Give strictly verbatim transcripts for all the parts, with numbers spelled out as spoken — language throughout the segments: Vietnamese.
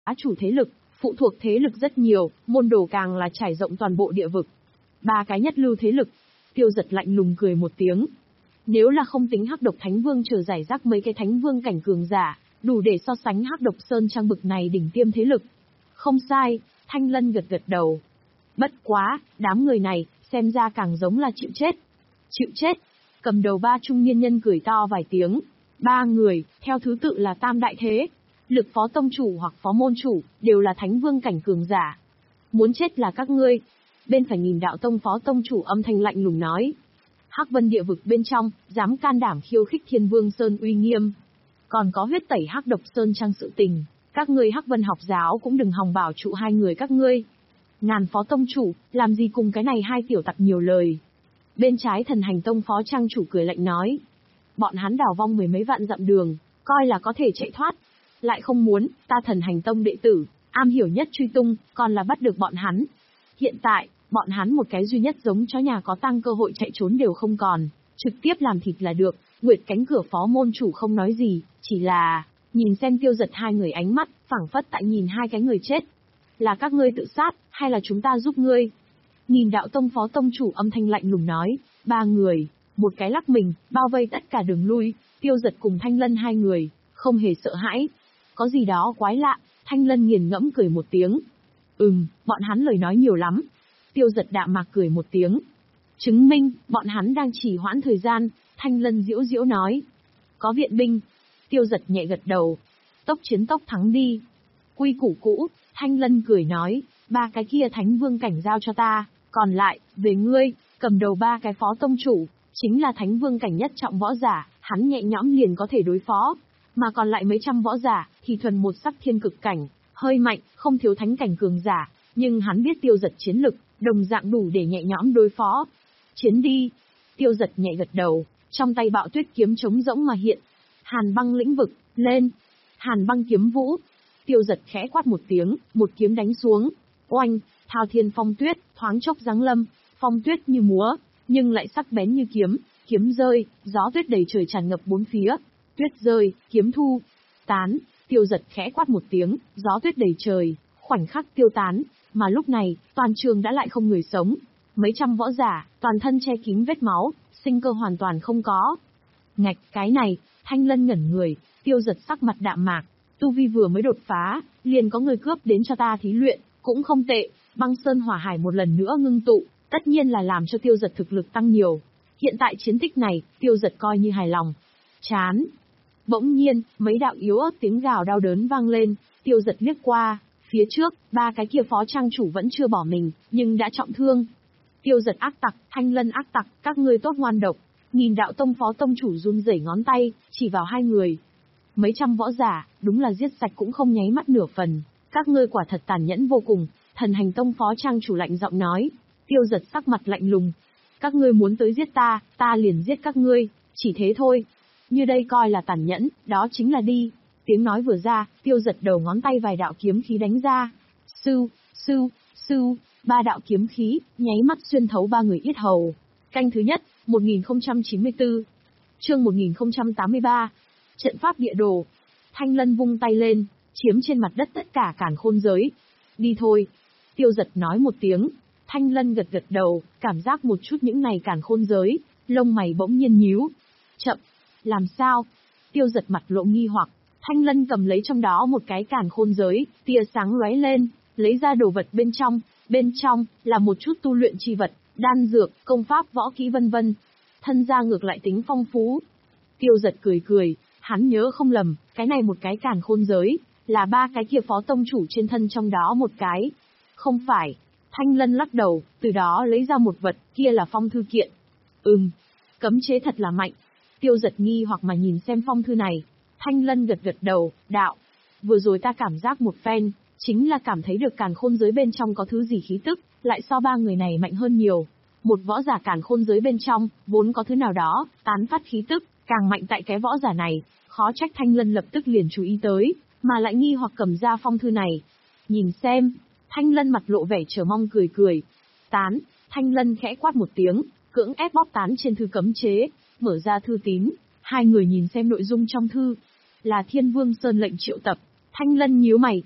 chủ thế lực, phụ thuộc thế lực rất nhiều, môn đồ càng là trải rộng toàn bộ địa vực. Ba cái nhất lưu thế lực. Tiêu Giật lạnh lùng cười một tiếng. Nếu là không tính Hắc Độc Thánh Vương chờ giải rác mấy cái thánh vương cảnh cường giả, đủ để so sánh Hắc Độc Sơn Trang bực này đỉnh tiêm thế lực. Không sai, Thanh Lân gật gật đầu. Bất quá, đám người này, xem ra càng giống là chịu chết. Chịu chết. Cầm đầu ba trung niên nhân cười to vài tiếng. Ba người, theo thứ tự là tam đại thế. Lực phó tông chủ hoặc phó môn chủ, đều là thánh vương cảnh cường giả. Muốn chết là các ngươi. Bên phải Nghìn Đạo Tông phó tông chủ âm thanh lạnh lùng nói. Hắc Vân địa vực bên trong, dám can đảm khiêu khích Thiên Vương Sơn uy nghiêm. Còn có huyết tẩy Hắc Độc Sơn Trang sự tình, các ngươi Hắc Vân học giáo cũng đừng hòng bảo trụ hai người các ngươi. Ngàn phó tông chủ, làm gì cùng cái này hai tiểu tặc nhiều lời. Bên trái Thần Hành Tông phó trang chủ cười lạnh nói. Bọn hắn đào vong mười mấy vạn dặm đường, coi là có thể chạy thoát. Lại không muốn, ta Thần Hành Tông đệ tử, am hiểu nhất truy tung, còn là bắt được bọn hắn. Hiện tại, bọn hắn một cái duy nhất giống chó nhà có tang cơ hội chạy trốn đều không còn, trực tiếp làm thịt là được. Nguyệt cánh cửa phó môn chủ không nói gì, chỉ là nhìn xem Tiêu Giật hai người ánh mắt, phảng phất tại nhìn hai cái người chết. Là các ngươi tự sát, hay là chúng ta giúp ngươi? Nghìn Đạo Tông phó tông chủ âm thanh lạnh lùng nói. Ba người, một cái lắc mình, bao vây tất cả đường lui. Tiêu Giật cùng Thanh Lân hai người, không hề sợ hãi. Có gì đó quái lạ. Thanh Lân nghiền ngẫm cười một tiếng. Ừm, bọn hắn lời nói nhiều lắm. Tiêu Giật đạm mạc cười một tiếng. Chứng minh, bọn hắn đang trì hoãn thời gian. Thanh Lân diễu diễu nói. Có viện binh. Tiêu Giật nhẹ gật đầu. Tốc chiến tốc thắng đi. Quy củ cũ. Thanh Lân cười nói. Ba cái kia thánh vương cảnh giao cho ta. Còn lại, về ngươi. Cầm đầu ba cái phó tông chủ, chính là thánh vương cảnh nhất trọng võ giả. Hắn nhẹ nhõm liền có thể đối phó. Mà còn lại mấy trăm võ giả, thì thuần một sắc thiên cực cảnh. Hơi mạnh, không thiếu thánh cảnh cường giả. Nhưng hắn biết Tiêu Giật chiến lực, đồng dạng đủ để nhẹ nhõm đối phó. Chiến đi. Tiêu Giật nhẹ gật đầu, trong tay bạo tuyết kiếm trống rỗng mà hiện. Hàn băng lĩnh vực, lên. Hàn băng kiếm vũ. Tiêu Giật khẽ quát một tiếng, một kiếm đánh xuống. Oanh, thao thiên phong tuyết, thoáng chốc giáng lâm. Phong tuyết như múa, nhưng lại sắc bén như kiếm. Kiếm rơi, gió tuyết đầy trời tràn ngập bốn phía. Tuyết rơi, kiếm thu. Tán. Tiêu Giật khẽ quát một tiếng, gió tuyết đầy trời, khoảnh khắc tiêu tán. Mà lúc này, toàn trường đã lại không người sống. Mấy trăm võ giả, toàn thân che kín vết máu, sinh cơ hoàn toàn không có. Ngạch, cái này, Thanh Lân ngẩn người. Tiêu Giật sắc mặt đạm mạc. Tu vi vừa mới đột phá, liền có người cướp đến cho ta thí luyện, cũng không tệ. Băng sơn hỏa hải một lần nữa ngưng tụ, tất nhiên là làm cho Tiêu Giật thực lực tăng nhiều. Hiện tại chiến tích này, Tiêu Giật coi như hài lòng. Chán. Bỗng nhiên, mấy đạo yếu ớt tiếng gào đau đớn vang lên. Tiêu Giật liếc qua, phía trước, ba cái kia phó trang chủ vẫn chưa bỏ mình, nhưng đã trọng thương. Tiêu Giật ác tặc, Thanh Lân ác tặc, các ngươi tốt ngoan độc. Nghìn Đạo Tông phó tông chủ run rẩy ngón tay, chỉ vào hai người. Mấy trăm võ giả, đúng là giết sạch cũng không nháy mắt nửa phần. Các ngươi quả thật tàn nhẫn vô cùng. Thần Hành Tông phó trang chủ lạnh giọng nói. Tiêu Giật sắc mặt lạnh lùng. Các ngươi muốn tới giết ta, ta liền giết các ngươi, chỉ thế thôi. Như đây coi là tàn nhẫn, đó chính là đi. Tiếng nói vừa ra, Tiêu Giật đầu ngón tay vài đạo kiếm khí đánh ra. Sưu, sưu, sưu, ba đạo kiếm khí, nháy mắt xuyên thấu ba người yết hầu. Canh thứ nhất, một nghìn không trăm chín mươi tư. Chương một nghìn không trăm tám mươi ba. Trận pháp địa đồ. Thanh Lân vung tay lên, chiếm trên mặt đất tất cả càn khôn giới. Đi thôi. Tiêu Giật nói một tiếng. Thanh Lân gật gật đầu, cảm giác một chút những này càn khôn giới, lông mày bỗng nhiên nhíu. Chậm. Làm sao? Tiêu Giật mặt lộ nghi hoặc. Thanh Lân cầm lấy trong đó một cái càn khôn giới, tia sáng lóe lên, lấy ra đồ vật bên trong. Bên trong, là một chút tu luyện chi vật, đan dược, công pháp võ kỹ vân vân. Thân gia ngược lại tính phong phú. Tiêu Giật cười cười, hắn nhớ không lầm, cái này một cái càn khôn giới, là ba cái kia phó tông chủ trên thân trong đó một cái. Không phải. Thanh Lân lắc đầu, từ đó lấy ra một vật, kia là phong thư kiện. Ừm, cấm chế thật là mạnh. Tiêu Giật nghi hoặc mà nhìn xem phong thư này. Thanh Lân gật gật đầu, đạo. Vừa rồi ta cảm giác một phen, chính là cảm thấy được càn khôn giới bên trong có thứ gì khí tức, lại so ba người này mạnh hơn nhiều. Một võ giả càn khôn giới bên trong, vốn có thứ nào đó, tán phát khí tức, càng mạnh tại cái võ giả này, khó trách Thanh Lân lập tức liền chú ý tới, mà lại nghi hoặc cầm ra phong thư này. Nhìn xem, Thanh Lân mặt lộ vẻ chờ mong cười cười. Tán, Thanh Lân khẽ quát một tiếng, cưỡng ép bóp tán trên thư cấm chế, mở ra thư tín, hai người nhìn xem nội dung trong thư. Là Thiên Vương Sơn lệnh triệu tập. Thanh Lân nhíu mày.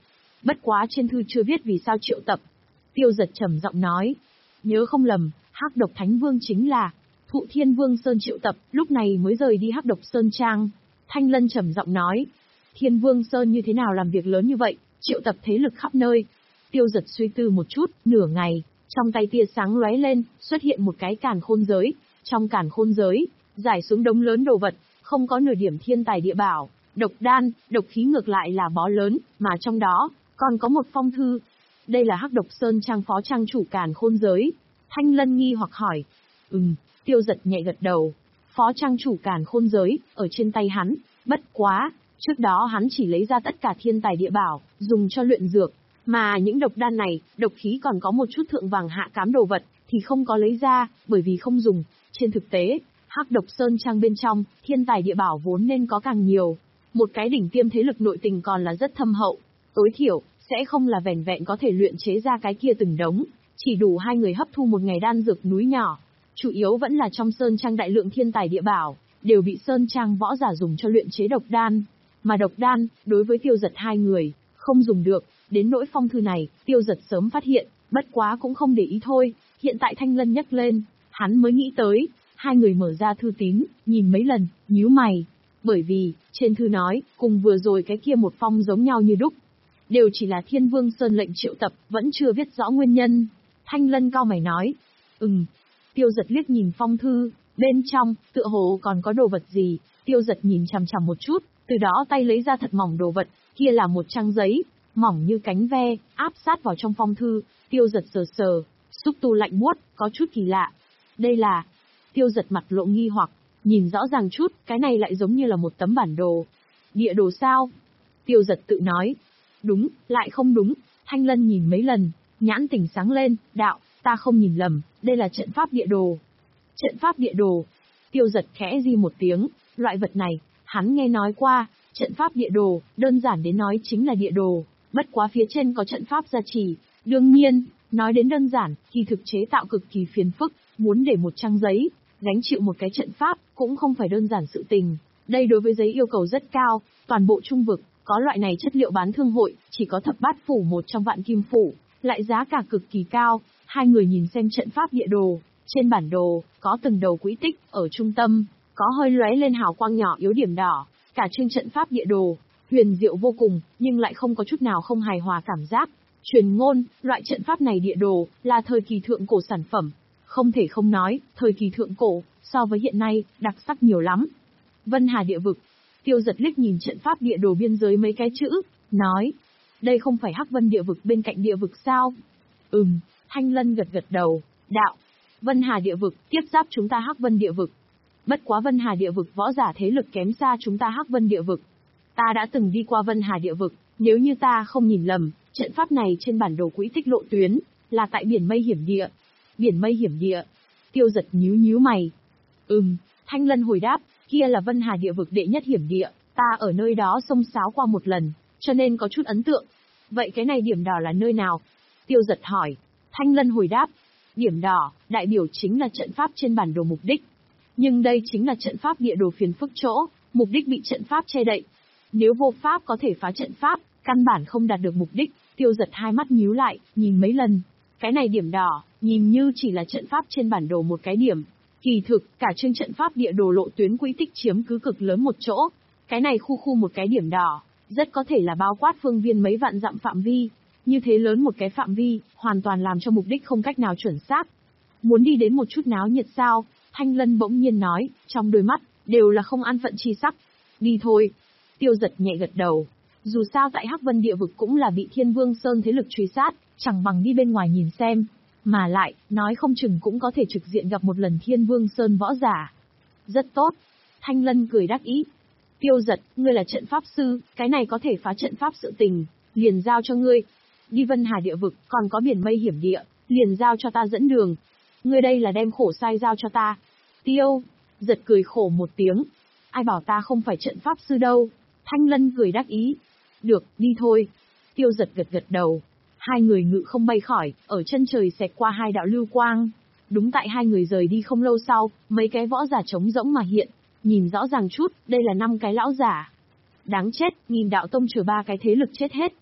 bất quá trên thư chưa viết vì sao triệu tập. Tiêu Giật trầm giọng nói, nhớ không lầm, Hắc Độc Thánh Vương chính là Thụ Thiên Vương Sơn triệu tập, lúc này mới rời đi Hắc Độc Sơn Trang. Thanh Lân trầm giọng nói, Thiên Vương Sơn như thế nào làm việc lớn như vậy, triệu tập thế lực khắp nơi. Tiêu Giật suy tư một chút, nửa ngày, trong tay tia sáng lóe lên, xuất hiện một cái càn khôn giới. Trong càn khôn giới, giải xuống đống lớn đồ vật, không có nửa điểm thiên tài địa bảo, độc đan, độc khí ngược lại là bó lớn, mà trong đó, còn có một phong thư. Đây là Hắc Độc Sơn Trang phó trang chủ càn khôn giới. Thanh Lân nghi hoặc hỏi. Ừm, Tiêu Giật nhẹ gật đầu. Phó trang chủ càn khôn giới, ở trên tay hắn, bất quá, trước đó hắn chỉ lấy ra tất cả thiên tài địa bảo, dùng cho luyện dược. Mà những độc đan này, độc khí còn có một chút thượng vàng hạ cám đồ vật, thì không có lấy ra, bởi vì không dùng. Trên thực tế, Hắc Độc Sơn Trang bên trong, thiên tài địa bảo vốn nên có càng nhiều. Một cái đỉnh tiêm thế lực nội tình còn là rất thâm hậu, tối thiểu, sẽ không là vẻn vẹn có thể luyện chế ra cái kia từng đống, chỉ đủ hai người hấp thu một ngày đan dược núi nhỏ. Chủ yếu vẫn là trong Sơn Trang đại lượng thiên tài địa bảo, đều bị Sơn Trang võ giả dùng cho luyện chế độc đan. Mà độc đan, đối với Tiêu Giật hai người, không dùng được, đến nỗi phong thư này, Tiêu Giật sớm phát hiện, bất quá cũng không để ý thôi, hiện tại Thanh Lân nhắc lên, hắn mới nghĩ tới, hai người mở ra thư tín, nhìn mấy lần, nhíu mày. Bởi vì, trên thư nói, cùng vừa rồi cái kia một phong giống nhau như đúc. Đều chỉ là Thiên Vương Sơn lệnh triệu tập, vẫn chưa viết rõ nguyên nhân. Thanh Lân cau mày nói, ừm. Tiêu Giật liếc nhìn phong thư, bên trong, tựa hồ còn có đồ vật gì. Tiêu Giật nhìn chằm chằm một chút, từ đó tay lấy ra thật mỏng đồ vật, kia là một trang giấy, mỏng như cánh ve, áp sát vào trong phong thư. Tiêu Giật sờ sờ, xúc tu lạnh buốt, có chút kỳ lạ. Đây là... Tiêu Giật mặt lộ nghi hoặc, nhìn rõ ràng chút, cái này lại giống như là một tấm bản đồ. Địa đồ sao? Tiêu Giật tự nói. Đúng, lại không đúng. Thanh Lân nhìn mấy lần, nhãn tỉnh sáng lên, đạo, ta không nhìn lầm, đây là trận pháp địa đồ. Trận pháp địa đồ. Tiêu Giật khẽ di một tiếng, loại vật này, hắn nghe nói qua, trận pháp địa đồ, đơn giản đến nói chính là địa đồ, bất quá phía trên có trận pháp gia trì. Đương nhiên, nói đến đơn giản, thì thực chế tạo cực kỳ phiền phức, muốn để một trang giấy, gánh chịu một cái trận pháp, cũng không phải đơn giản sự tình. Đây đối với giấy yêu cầu rất cao, toàn bộ trung vực, có loại này chất liệu bán thương hội, chỉ có thập bát phủ một trong vạn kim phủ, lại giá cả cực kỳ cao. Hai người nhìn xem trận pháp địa đồ, trên bản đồ, có từng đầu quỹ tích, ở trung tâm, có hơi lóe lên hào quang nhỏ yếu điểm đỏ, cả chương trận pháp địa đồ, huyền diệu vô cùng, nhưng lại không có chút nào không hài hòa cảm giác. Truyền ngôn, loại trận pháp này địa đồ, là thời kỳ thượng cổ sản phẩm. Không thể không nói, thời kỳ thượng cổ, so với hiện nay, đặc sắc nhiều lắm. Vân Hà địa vực. Tiêu Giật liếc nhìn trận pháp địa đồ biên giới mấy cái chữ, nói. Đây không phải Hắc Vân địa vực bên cạnh địa vực sao? Ừm, Thanh Lân gật gật đầu, đạo. Vân Hà địa vực, tiếp giáp chúng ta Hắc Vân địa vực. Bất quá Vân Hà địa vực võ giả thế lực kém xa chúng ta Hắc Vân địa vực. Ta đã từng đi qua Vân Hà địa vực, nếu như ta không nhìn lầm, trận pháp này trên bản đồ quỹ tích lộ tuyến, là tại biển mây hiểm địa. Biển mây hiểm địa. Tiêu Giật nhíu nhíu mày. Ừm, Thanh Lân hồi đáp, kia là Vân Hà địa vực đệ nhất hiểm địa, ta ở nơi đó xông xáo qua một lần, cho nên có chút ấn tượng. Vậy cái này điểm đỏ là nơi nào? Tiêu Giật hỏi. Thanh Lân hồi đáp, điểm đỏ, đại biểu chính là trận pháp trên bản đồ mục đích. Nhưng đây chính là trận pháp địa đồ phiền phức chỗ, mục đích bị trận pháp che đậy. Nếu vô pháp có thể phá trận pháp, căn bản không đạt được mục đích. Tiêu Giật hai mắt nhíu lại, nhìn mấy lần. Cái này điểm đỏ, nhìn như chỉ là trận pháp trên bản đồ một cái điểm. Kỳ thực, cả chương trận pháp địa đồ lộ tuyến quỹ tích chiếm cứ cực lớn một chỗ. Cái này khu khu một cái điểm đỏ, rất có thể là bao quát phương viên mấy vạn dặm phạm vi. Như thế lớn một cái phạm vi, hoàn toàn làm cho mục đích không cách nào chuẩn xác. Muốn đi đến một chút náo nhiệt sao? Thanh Lân bỗng nhiên nói, trong đôi mắt, đều là không an phận chi sắc. Đi thôi. Tiêu Giật nhẹ gật đầu. Dù sao tại Hắc Vân địa vực cũng là bị Thiên Vương Sơn thế lực truy sát, chẳng bằng đi bên ngoài nhìn xem. Mà lại, nói không chừng cũng có thể trực diện gặp một lần Thiên Vương Sơn võ giả. Rất tốt. Thanh Lân cười đắc ý. Tiêu Giật, ngươi là trận pháp sư, cái này có thể phá trận pháp sự tình, liền giao cho ngươi. Đi Vân Hà địa vực, còn có biển mây hiểm địa, liền giao cho ta dẫn đường. Ngươi đây là đem khổ sai giao cho ta. Tiêu Giật cười khổ một tiếng. Ai bảo ta không phải trận pháp sư đâu. Thanh Lân cười đắc ý. Được, đi thôi. Tiêu Giật gật gật đầu. Hai người ngự không bay khỏi, ở chân trời xẹt qua hai đạo lưu quang. Đúng tại hai người rời đi không lâu sau, mấy cái võ giả trống rỗng mà hiện. Nhìn rõ ràng chút, đây là năm cái lão giả. Đáng chết, nghìn đạo tông trừ ba cái thế lực chết hết.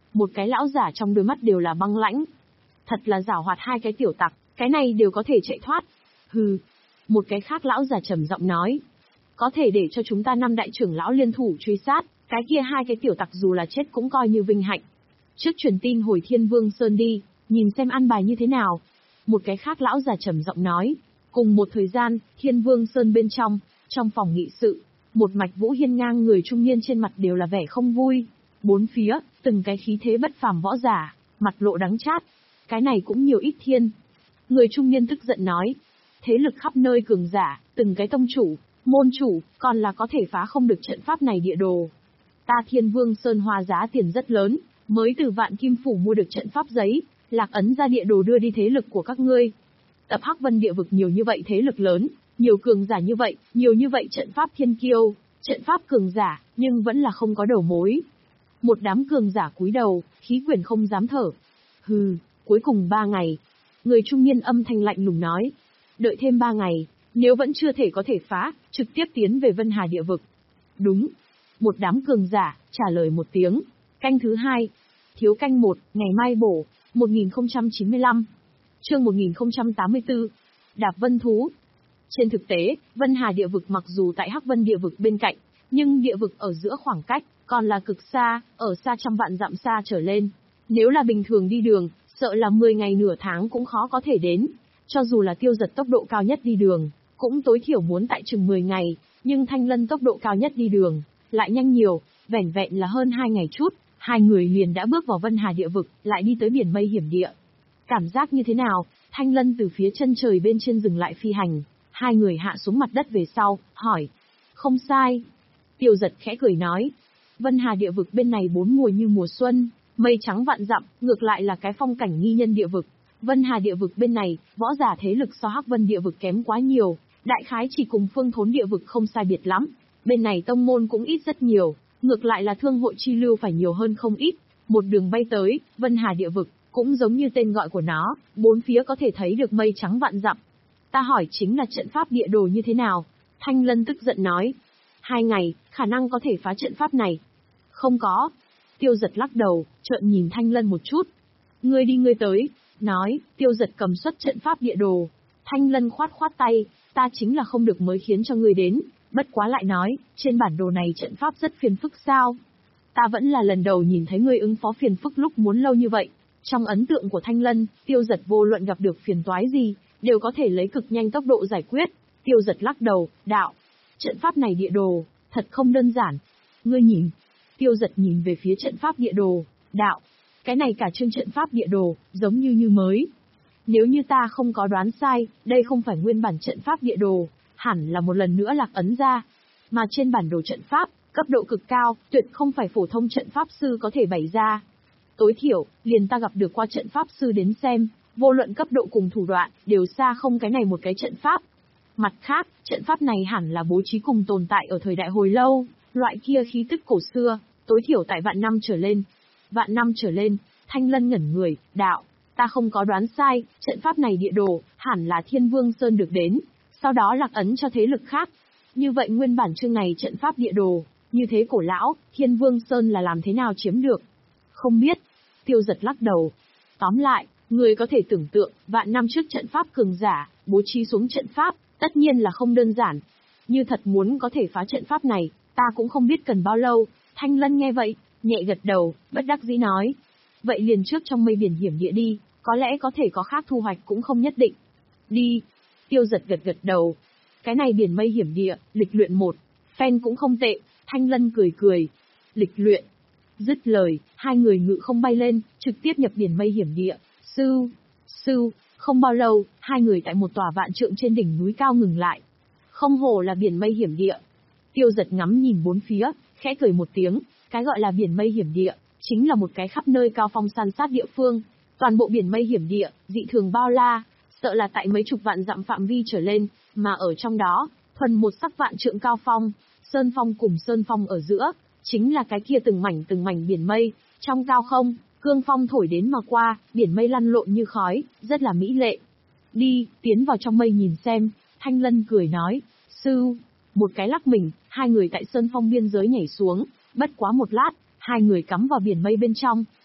Một cái lão giả trong đôi mắt đều là băng lãnh. Thật là giảo hoạt hai cái tiểu tặc, cái này đều có thể chạy thoát. Hừ. Một cái khác lão giả trầm giọng nói. Có thể để cho chúng ta năm đại trưởng lão liên thủ truy sát, cái kia hai cái tiểu tặc dù là chết cũng coi như vinh hạnh. Trước truyền tin hồi Thiên Vương Sơn đi, nhìn xem an bài như thế nào. Một cái khác lão già trầm giọng nói. Cùng một thời gian, Thiên Vương Sơn bên trong, trong phòng nghị sự, một mạch vũ hiên ngang người trung niên trên mặt đều là vẻ không vui. Bốn phía, từng cái khí thế bất phàm võ giả, mặt lộ đắng chát. Cái này cũng nhiều ít thiên. Người trung niên tức giận nói. Thế lực khắp nơi cường giả, từng cái tông chủ, môn chủ, còn là có thể phá không được trận pháp này địa đồ. Ta Thiên Vương Sơn hoa giá tiền rất lớn, mới từ Vạn Kim Phủ mua được trận pháp giấy, lạc ấn ra địa đồ đưa đi thế lực của các ngươi. Tập Hắc Vân địa vực nhiều như vậy thế lực lớn, nhiều cường giả như vậy, nhiều như vậy trận pháp thiên kiêu, trận pháp cường giả, nhưng vẫn là không có đầu mối. Một đám cường giả cúi đầu, khí quyển không dám thở. Hừ, cuối cùng ba ngày. Người trung niên âm thanh lạnh lùng nói. Đợi thêm ba ngày, nếu vẫn chưa thể có thể phá, trực tiếp tiến về Vân Hà địa vực. Đúng. Một đám cường giả, trả lời một tiếng. Canh thứ hai. Thiếu canh một, ngày mai bổ, một nghìn không trăm chín mươi lăm. Chương một nghìn không trăm tám mươi tư. Đạp Vân Thú. Trên thực tế, Vân Hà địa vực mặc dù tại Hắc Vân địa vực bên cạnh, nhưng địa vực ở giữa khoảng cách, còn là cực xa, ở xa trăm vạn dặm xa trở lên. Nếu là bình thường đi đường, sợ là mười ngày nửa tháng cũng khó có thể đến. Cho dù là Tiêu Giật tốc độ cao nhất đi đường, cũng tối thiểu muốn tại chừng mười ngày, nhưng Thanh Lân tốc độ cao nhất đi đường, lại nhanh nhiều, vẻn vẹn là hơn hai ngày chút, hai người liền đã bước vào Vân Hà địa vực, lại đi tới biển mây hiểm địa. Cảm giác như thế nào? Thanh Lân từ phía chân trời bên trên dừng lại phi hành, hai người hạ xuống mặt đất về sau, hỏi. Không sai. Tiêu Giật khẽ cười nói. Vân Hà địa vực bên này bốn mùa như mùa xuân, mây trắng vạn dặm, ngược lại là cái phong cảnh nghi nhân địa vực. Vân Hà địa vực bên này, võ giả thế lực so Hắc Vân địa vực kém quá nhiều, đại khái chỉ cùng Phương Thốn địa vực không sai biệt lắm. Bên này tông môn cũng ít rất nhiều, ngược lại là thương hội chi lưu phải nhiều hơn không ít. Một đường bay tới, Vân Hà địa vực, cũng giống như tên gọi của nó, bốn phía có thể thấy được mây trắng vạn dặm. Ta hỏi chính là trận pháp địa đồ như thế nào? Thanh Lân tức giận nói. Hai ngày, khả năng có thể phá trận pháp này. Không có. Tiêu Giật lắc đầu, trợn nhìn Thanh Lân một chút. Ngươi đi ngươi tới. Nói, Tiêu Giật cầm xuất trận pháp địa đồ. Thanh Lân khoát khoát tay, ta chính là không được mới khiến cho ngươi đến. Bất quá lại nói, trên bản đồ này trận pháp rất phiền phức sao? Ta vẫn là lần đầu nhìn thấy ngươi ứng phó phiền phức lúc muốn lâu như vậy. Trong ấn tượng của Thanh Lân, Tiêu Giật vô luận gặp được phiền toái gì, đều có thể lấy cực nhanh tốc độ giải quyết. Tiêu Giật lắc đầu, đạo. Trận pháp này địa đồ, thật không đơn giản. Ngươi nhìn. Tiêu Giật nhìn về phía trận pháp địa đồ, đạo. Cái này cả chương trận pháp địa đồ, giống như như mới. Nếu như ta không có đoán sai, đây không phải nguyên bản trận pháp địa đồ, hẳn là một lần nữa lạc ấn ra. Mà trên bản đồ trận pháp, cấp độ cực cao, tuyệt không phải phổ thông trận pháp sư có thể bày ra. Tối thiểu, liền ta gặp được qua trận pháp sư đến xem, vô luận cấp độ cùng thủ đoạn, đều xa không cái này một cái trận pháp. Mặt khác, trận pháp này hẳn là bố trí cùng tồn tại ở thời đại hồi lâu, loại kia khí tức cổ xưa, tối thiểu tại vạn năm trở lên. Vạn năm trở lên, Thanh Lân ngẩn người, đạo, ta không có đoán sai, trận pháp này địa đồ, hẳn là Thiên Vương Sơn được đến, sau đó lạc ấn cho thế lực khác. Như vậy nguyên bản chương này trận pháp địa đồ, như thế cổ lão, Thiên Vương Sơn là làm thế nào chiếm được? Không biết. Tiêu Giật lắc đầu. Tóm lại, người có thể tưởng tượng, vạn năm trước trận pháp cường giả, bố trí xuống trận pháp, tất nhiên là không đơn giản. Như thật muốn có thể phá trận pháp này, ta cũng không biết cần bao lâu. Thanh Lân nghe vậy, nhẹ gật đầu, bất đắc dĩ nói. Vậy liền trước trong mây biển hiểm địa đi, có lẽ có thể có khác thu hoạch cũng không nhất định. Đi. Tiêu Giật gật gật đầu. Cái này biển mây hiểm địa, lịch luyện một, phen cũng không tệ. Thanh Lân cười cười. Lịch luyện. Dứt lời, hai người ngự không bay lên, trực tiếp nhập biển mây hiểm địa. Sư, sư, không bao lâu, hai người tại một tòa vạn trượng trên đỉnh núi cao ngừng lại. Không hổ là biển mây hiểm địa. Tiêu Giật ngắm nhìn bốn phía, khẽ cười một tiếng, cái gọi là biển mây hiểm địa, chính là một cái khắp nơi cao phong san sát địa phương. Toàn bộ biển mây hiểm địa, dị thường bao la, sợ là tại mấy chục vạn dặm phạm vi trở lên, mà ở trong đó, thuần một sắc vạn trượng cao phong, sơn phong cùng sơn phong ở giữa, chính là cái kia từng mảnh từng mảnh biển mây, trong cao không, cương phong thổi đến mà qua, biển mây lăn lộn như khói, rất là mỹ lệ. Đi, tiến vào trong mây nhìn xem, Thanh Lân cười nói, sư, một cái lắc mình, hai người tại sơn phong biên giới nhảy xuống, bất quá một lát, hai người cắm vào biển mây bên trong,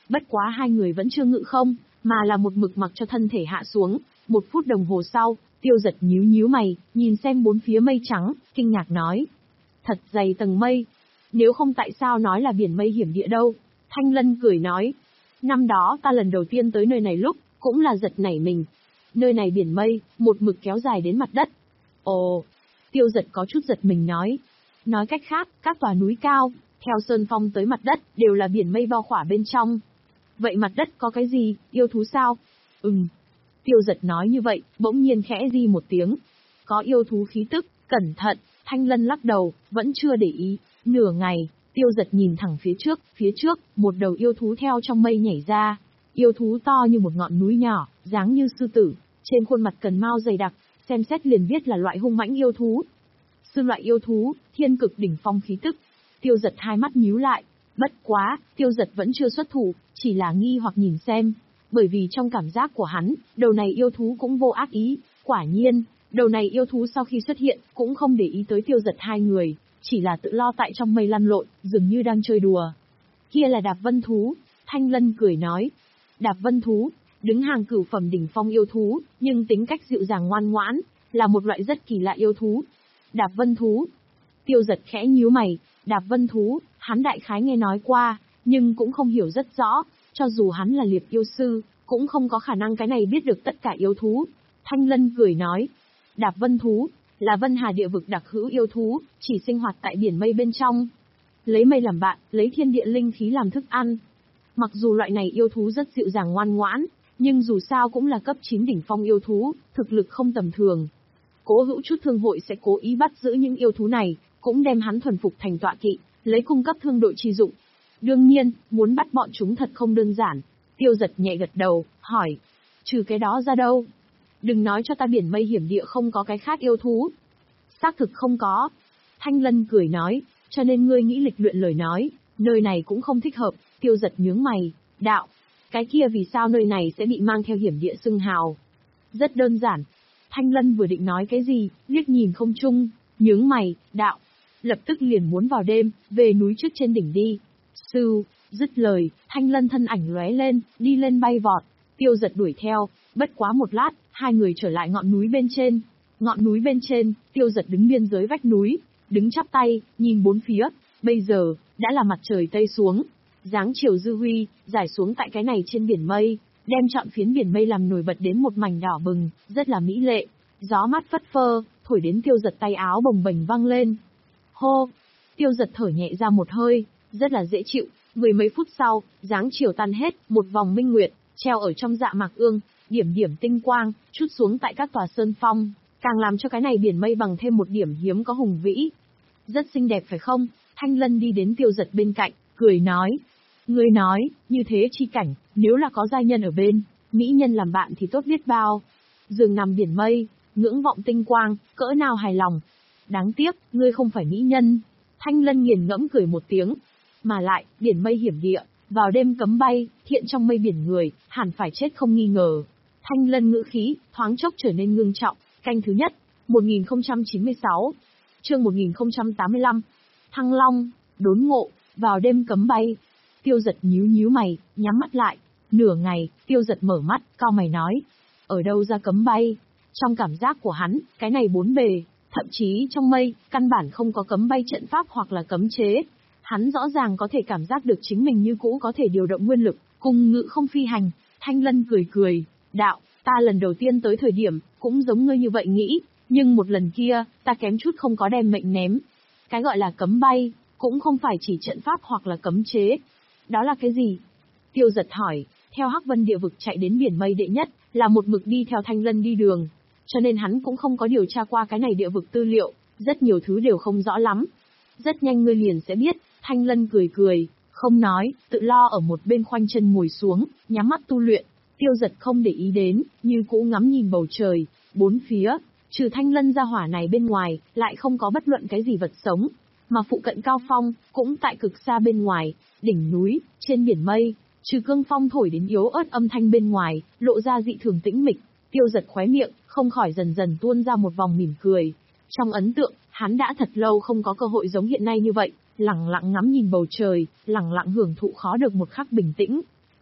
Bất quá hai người vẫn chưa ngự không, mà là một mực mặc cho thân thể hạ xuống. Một phút đồng hồ sau, Tiêu Dật nhíu nhíu mày, nhìn xem bốn phía mây trắng, kinh ngạc nói. Thật dày tầng mây. Nếu không tại sao nói là biển mây hiểm địa đâu? Thanh Lân cười nói. Năm đó ta lần đầu tiên tới nơi này lúc, cũng là giật nảy mình. Nơi này biển mây, một mực kéo dài đến mặt đất. Ồ, Tiêu Dật có chút giật mình nói. Nói cách khác, các tòa núi cao, theo sơn phong tới mặt đất, đều là biển mây bao khỏa bên trong. Vậy mặt đất có cái gì, yêu thú sao? Ừm. Tiêu Dật nói như vậy, bỗng nhiên khẽ di một tiếng. Có yêu thú khí tức, cẩn thận, Thanh Lân lắc đầu, vẫn chưa để ý. Nửa ngày, Tiêu Dật nhìn thẳng phía trước, phía trước, một đầu yêu thú theo trong mây nhảy ra. Yêu thú to như một ngọn núi nhỏ, dáng như sư tử, trên khuôn mặt cần mao dày đặc, xem xét liền biết là loại hung mãnh yêu thú. Sư loại yêu thú, thiên cực đỉnh phong khí tức. Tiêu Dật hai mắt nhíu lại. Bất quá, Tiêu Dật vẫn chưa xuất thủ, chỉ là nghi hoặc nhìn xem. Bởi vì trong cảm giác của hắn, đầu này yêu thú cũng vô ác ý. Quả nhiên, đầu này yêu thú sau khi xuất hiện, cũng không để ý tới Tiêu Dật hai người, chỉ là tự lo tại trong mây lăn lộn, dường như đang chơi đùa. Kia là Đạp Vân thú, Thanh Lân cười nói. Đạp Vân thú, đứng hàng cửu phẩm đỉnh phong yêu thú, nhưng tính cách dịu dàng ngoan ngoãn, là một loại rất kỳ lạ yêu thú. Đạp Vân thú. Tiêu Dật khẽ nhíu mày, Đạp Vân thú, hắn đại khái nghe nói qua, nhưng cũng không hiểu rất rõ, cho dù hắn là liệp yêu sư, cũng không có khả năng cái này biết được tất cả yêu thú. Thanh Lân cười nói, Đạp Vân thú, là Vân Hà địa vực đặc hữu yêu thú, chỉ sinh hoạt tại biển mây bên trong. Lấy mây làm bạn, lấy thiên địa linh khí làm thức ăn. Mặc dù loại này yêu thú rất dịu dàng ngoan ngoãn, nhưng dù sao cũng là cấp chín đỉnh phong yêu thú, thực lực không tầm thường. Cố Hữu Chút thương hội sẽ cố ý bắt giữ những yêu thú này, cũng đem hắn thuần phục thành tọa kỵ, lấy cung cấp thương đội chi dụng. Đương nhiên, muốn bắt bọn chúng thật không đơn giản. Tiêu Dật nhẹ gật đầu, hỏi, trừ cái đó ra đâu? Đừng nói cho ta biển mây hiểm địa không có cái khác yêu thú. Xác thực không có. Thanh Lân cười nói, cho nên ngươi nghĩ lịch luyện lời nói, nơi này cũng không thích hợp. Tiêu Dật nhướng mày, đạo, cái kia vì sao nơi này sẽ bị mang theo hiểm địa xưng hào? Rất đơn giản. Thanh Lân vừa định nói cái gì, liếc nhìn không trung, nhướng mày, đạo, lập tức liền muốn vào đêm, về núi trước trên đỉnh đi. Sư, dứt lời, Thanh Lân thân ảnh lóe lên, đi lên bay vọt. Tiêu Dật đuổi theo, bất quá một lát, hai người trở lại ngọn núi bên trên. Ngọn núi bên trên, Tiêu Dật đứng biên giới vách núi, đứng chắp tay, nhìn bốn phía. Bây giờ, đã là mặt trời tây xuống. Dáng chiều dư huy, rải xuống tại cái này trên biển mây, đem trọn phiến biển mây làm nổi bật đến một mảnh đỏ bừng, rất là mỹ lệ. Gió mát phất phơ, thổi đến Tiêu Dật tay áo bồng bềnh văng lên. Hô! Tiêu Dật thở nhẹ ra một hơi, rất là dễ chịu. Mười mấy phút sau, dáng chiều tan hết, một vòng minh nguyệt, treo ở trong dạ mạc ương, điểm điểm tinh quang, chút xuống tại các tòa sơn phong, càng làm cho cái này biển mây bằng thêm một điểm hiếm có hùng vĩ. Rất xinh đẹp phải không? Thanh Lân đi đến Tiêu Dật bên cạnh, cười nói. Ngươi nói, như thế chi cảnh, nếu là có giai nhân ở bên, mỹ nhân làm bạn thì tốt biết bao. Giường nằm biển mây, ngưỡng vọng tinh quang, cỡ nào hài lòng. Đáng tiếc, ngươi không phải mỹ nhân. Thanh Lân nghiền ngẫm cười một tiếng. Mà lại, biển mây hiểm địa, vào đêm cấm bay, thiện trong mây biển người, hẳn phải chết không nghi ngờ. Thanh Lân ngữ khí, thoáng chốc trở nên ngưng trọng. Canh thứ nhất, một nghìn không trăm chín mươi sáu, chương một nghìn không trăm tám mươi lăm. Thăng Long, đốn ngộ, vào đêm cấm bay. Tiêu Dật nhíu nhíu mày, nhắm mắt lại. Nửa ngày, Tiêu Dật mở mắt, cau mày nói. Ở đâu ra cấm bay? Trong cảm giác của hắn, cái này bốn bề, thậm chí trong mây, căn bản không có cấm bay trận pháp hoặc là cấm chế. Hắn rõ ràng có thể cảm giác được chính mình như cũ có thể điều động nguyên lực, cùng ngự không phi hành. Thanh Lân cười cười, đạo, ta lần đầu tiên tới thời điểm, cũng giống ngươi như vậy nghĩ, nhưng một lần kia, ta kém chút không có đem mệnh ném. Cái gọi là cấm bay, cũng không phải chỉ trận pháp hoặc là cấm chế. Đó là cái gì? Tiêu Dật hỏi, theo Hắc Vân địa vực chạy đến biển mây đệ nhất, là một mực đi theo Thanh Lân đi đường. Cho nên hắn cũng không có điều tra qua cái này địa vực tư liệu, rất nhiều thứ đều không rõ lắm. Rất nhanh ngươi liền sẽ biết. Thanh Lân cười cười, không nói, tự lo ở một bên khoanh chân ngồi xuống, nhắm mắt tu luyện. Tiêu Dật không để ý đến, như cũ ngắm nhìn bầu trời, bốn phía, trừ Thanh Lân ra hỏa này bên ngoài, lại không có bất luận cái gì vật sống. Mà phụ cận cao phong, cũng tại cực xa bên ngoài, đỉnh núi, trên biển mây, trừ cương phong thổi đến yếu ớt âm thanh bên ngoài, lộ ra dị thường tĩnh mịch. Tiêu Dật khóe miệng, không khỏi dần dần tuôn ra một vòng mỉm cười. Trong ấn tượng, hắn đã thật lâu không có cơ hội giống hiện nay như vậy, lặng lặng ngắm nhìn bầu trời, lặng lặng hưởng thụ khó được một khắc bình tĩnh.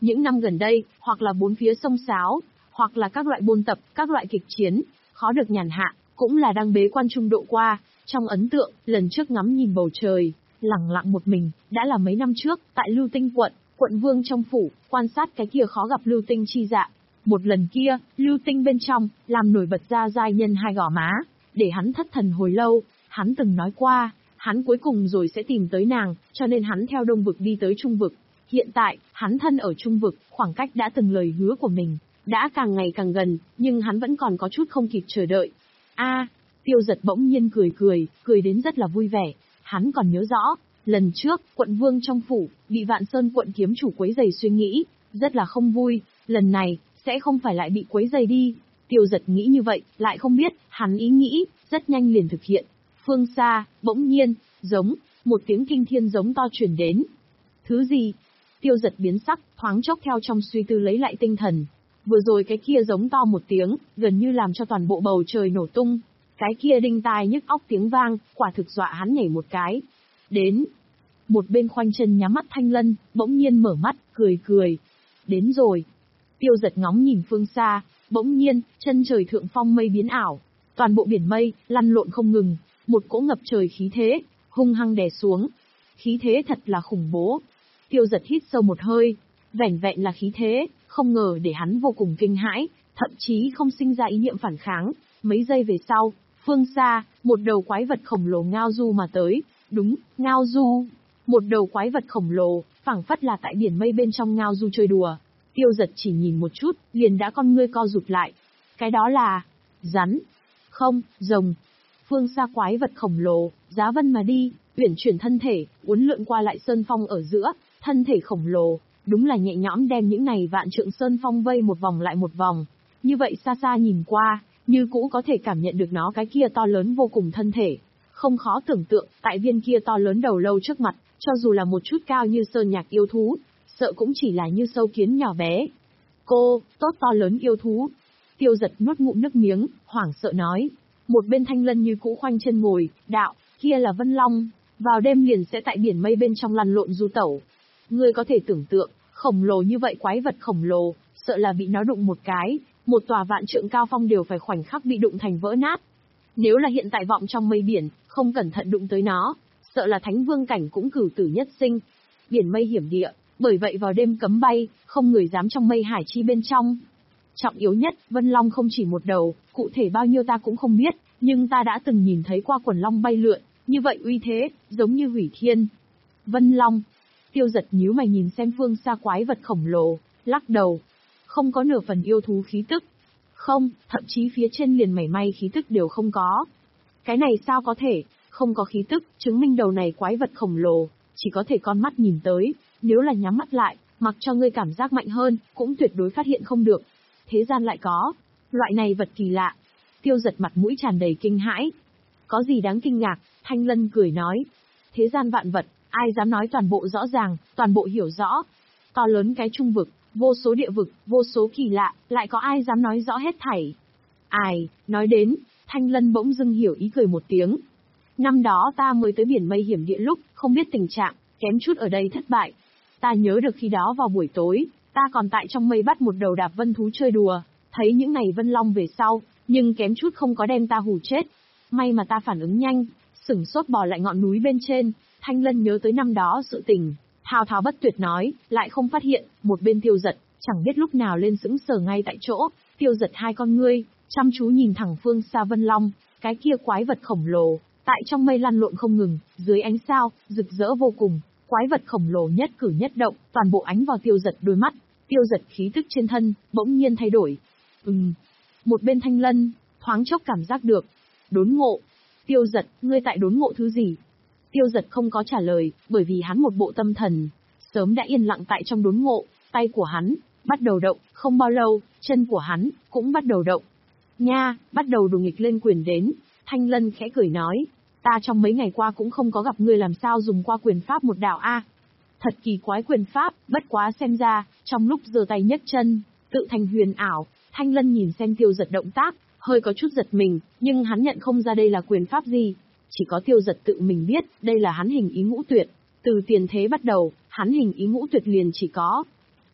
Những năm gần đây, hoặc là bốn phía sông sáo, hoặc là các loại bôn tập, các loại kịch chiến, khó được nhàn hạ, cũng là đang bế quan trung độ qua. Trong ấn tượng, lần trước ngắm nhìn bầu trời, lẳng lặng một mình, đã là mấy năm trước, tại Lưu Tinh quận, quận vương trong phủ, quan sát cái kia khó gặp lưu tinh chi dạ. Một lần kia, lưu tinh bên trong, làm nổi bật ra giai nhân hai gò má, để hắn thất thần hồi lâu. Hắn từng nói qua, hắn cuối cùng rồi sẽ tìm tới nàng, cho nên hắn theo đông vực đi tới trung vực. Hiện tại, hắn thân ở trung vực, khoảng cách đã từng lời hứa của mình, đã càng ngày càng gần, nhưng hắn vẫn còn có chút không kịp chờ đợi. A, Tiêu Giật bỗng nhiên cười cười, cười đến rất là vui vẻ. Hắn còn nhớ rõ, lần trước, quận vương trong phủ, bị Vạn Sơn quận kiếm chủ quấy rầy suy nghĩ, rất là không vui, lần này, sẽ không phải lại bị quấy rầy đi. Tiêu Giật nghĩ như vậy, lại không biết, hắn ý nghĩ, rất nhanh liền thực hiện. Phương xa, bỗng nhiên, giống, một tiếng kinh thiên giống to truyền đến. Thứ gì? Tiêu Giật biến sắc, thoáng chốc theo trong suy tư lấy lại tinh thần. Vừa rồi cái kia giống to một tiếng, gần như làm cho toàn bộ bầu trời nổ tung. Cái kia đinh tai nhức óc tiếng vang, quả thực dọa hắn nhảy một cái. Đến. Một bên khoanh chân nhắm mắt Thanh Lân, bỗng nhiên mở mắt, cười cười. Đến rồi. Tiêu Giật ngóng nhìn phương xa, bỗng nhiên, chân trời thượng phong mây biến ảo. Toàn bộ biển mây, lăn lộn không ngừng, một cỗ ngập trời khí thế, hung hăng đè xuống. Khí thế thật là khủng bố. Tiêu Giật hít sâu một hơi, vẻn vẹn là khí thế, không ngờ để hắn vô cùng kinh hãi, thậm chí không sinh ra ý niệm phản kháng. Mấy giây về sau, phương xa, một đầu quái vật khổng lồ ngao du mà tới. Đúng, ngao du. Một đầu quái vật khổng lồ, phảng phất là tại biển mây bên trong ngao du chơi đùa. Tiêu Giật chỉ nhìn một chút, liền đã con ngươi co rụt lại. Cái đó là... rắn. Không, rồng. Phương xa quái vật khổng lồ, giá vân mà đi, uyển chuyển thân thể, uốn lượn qua lại sơn phong ở giữa, thân thể khổng lồ, đúng là nhẹ nhõm đem những này vạn trượng sơn phong vây một vòng lại một vòng. Như vậy xa xa nhìn qua, như cũ có thể cảm nhận được nó cái kia to lớn vô cùng thân thể. Không khó tưởng tượng, tại viên kia to lớn đầu lâu trước mặt, cho dù là một chút cao như sơn nhạc yêu thú, sợ cũng chỉ là như sâu kiến nhỏ bé. Cô, tốt to lớn yêu thú. Tiêu Giật nuốt ngụm nước miếng, hoảng sợ nói. Một bên Thanh Lân như cũ khoanh chân ngồi, đạo, kia là Vân Long, vào đêm liền sẽ tại biển mây bên trong lăn lộn du tẩu. Ngươi có thể tưởng tượng, khổng lồ như vậy quái vật khổng lồ, sợ là bị nó đụng một cái, một tòa vạn trượng cao phong đều phải khoảnh khắc bị đụng thành vỡ nát. Nếu là hiện tại vọng trong mây biển, không cẩn thận đụng tới nó, sợ là thánh vương cảnh cũng cửu tử nhất sinh. Biển mây hiểm địa, bởi vậy vào đêm cấm bay, không người dám trong mây hải chi bên trong. Trọng yếu nhất, Vân Long không chỉ một đầu, cụ thể bao nhiêu ta cũng không biết, nhưng ta đã từng nhìn thấy qua quần long bay lượn, như vậy uy thế, giống như hủy thiên. Vân Long. Tiêu Giật nhíu mày nhìn xem phương xa quái vật khổng lồ, lắc đầu. Không có nửa phần yêu thú khí tức. Không, thậm chí phía trên liền mảy may khí tức đều không có. Cái này sao có thể, không có khí tức, chứng minh đầu này quái vật khổng lồ, chỉ có thể con mắt nhìn tới, nếu là nhắm mắt lại, mặc cho ngươi cảm giác mạnh hơn, cũng tuyệt đối phát hiện không được. Thế gian lại có loại này vật kỳ lạ. Tiêu Giật mặt mũi tràn đầy kinh hãi. Có gì đáng kinh ngạc? Thanh Lân cười nói. Thế gian vạn vật, ai dám nói toàn bộ rõ ràng, toàn bộ hiểu rõ. To lớn cái trung vực, vô số địa vực, vô số kỳ lạ, lại có ai dám nói rõ hết thảy? Ai, nói đến, Thanh Lân bỗng dưng hiểu ý cười một tiếng. Năm đó ta mới tới biển mây hiểm địa lúc, không biết tình trạng, kém chút ở đây thất bại. Ta nhớ được khi đó vào buổi tối, ta còn tại trong mây bắt một đầu đạp vân thú chơi đùa, thấy những này vân long về sau, nhưng kém chút không có đem ta hù chết. May mà ta phản ứng nhanh, sửng sốt bò lại ngọn núi bên trên. Thanh Lân nhớ tới năm đó sự tình, thao thao bất tuyệt nói, lại không phát hiện. Một bên Tiêu Giật, chẳng biết lúc nào lên sững sờ ngay tại chỗ. Tiêu Giật hai con ngươi, chăm chú nhìn thẳng phương xa Vân Long, cái kia quái vật khổng lồ, tại trong mây lăn lộn không ngừng, dưới ánh sao, rực rỡ vô cùng. Quái vật khổng lồ nhất cử nhất động, toàn bộ ánh vào Tiêu Giật đôi mắt. Tiêu Giật khí tức trên thân, bỗng nhiên thay đổi. Ừm. Một bên Thanh Lân, thoáng chốc cảm giác được. Đốn ngộ. Tiêu Giật, ngươi tại đốn ngộ thứ gì? Tiêu Giật không có trả lời, bởi vì hắn một bộ tâm thần, sớm đã yên lặng tại trong đốn ngộ, tay của hắn, bắt đầu động, không bao lâu, chân của hắn, cũng bắt đầu động. Nha, bắt đầu đùng nghịch lên quyền đến. Thanh Lân khẽ cười nói. Ta trong mấy ngày qua cũng không có gặp ngươi làm sao dùng qua quyền pháp một đạo a. Thật kỳ quái quyền pháp, bất quá xem ra, trong lúc giơ tay nhấc chân, tự thành huyền ảo. Thanh Lân nhìn xem Tiêu Giật động tác, hơi có chút giật mình, nhưng hắn nhận không ra đây là quyền pháp gì. Chỉ có Tiêu Giật tự mình biết, đây là hắn hình ý ngũ tuyệt. Từ tiền thế bắt đầu, hắn hình ý ngũ tuyệt liền chỉ có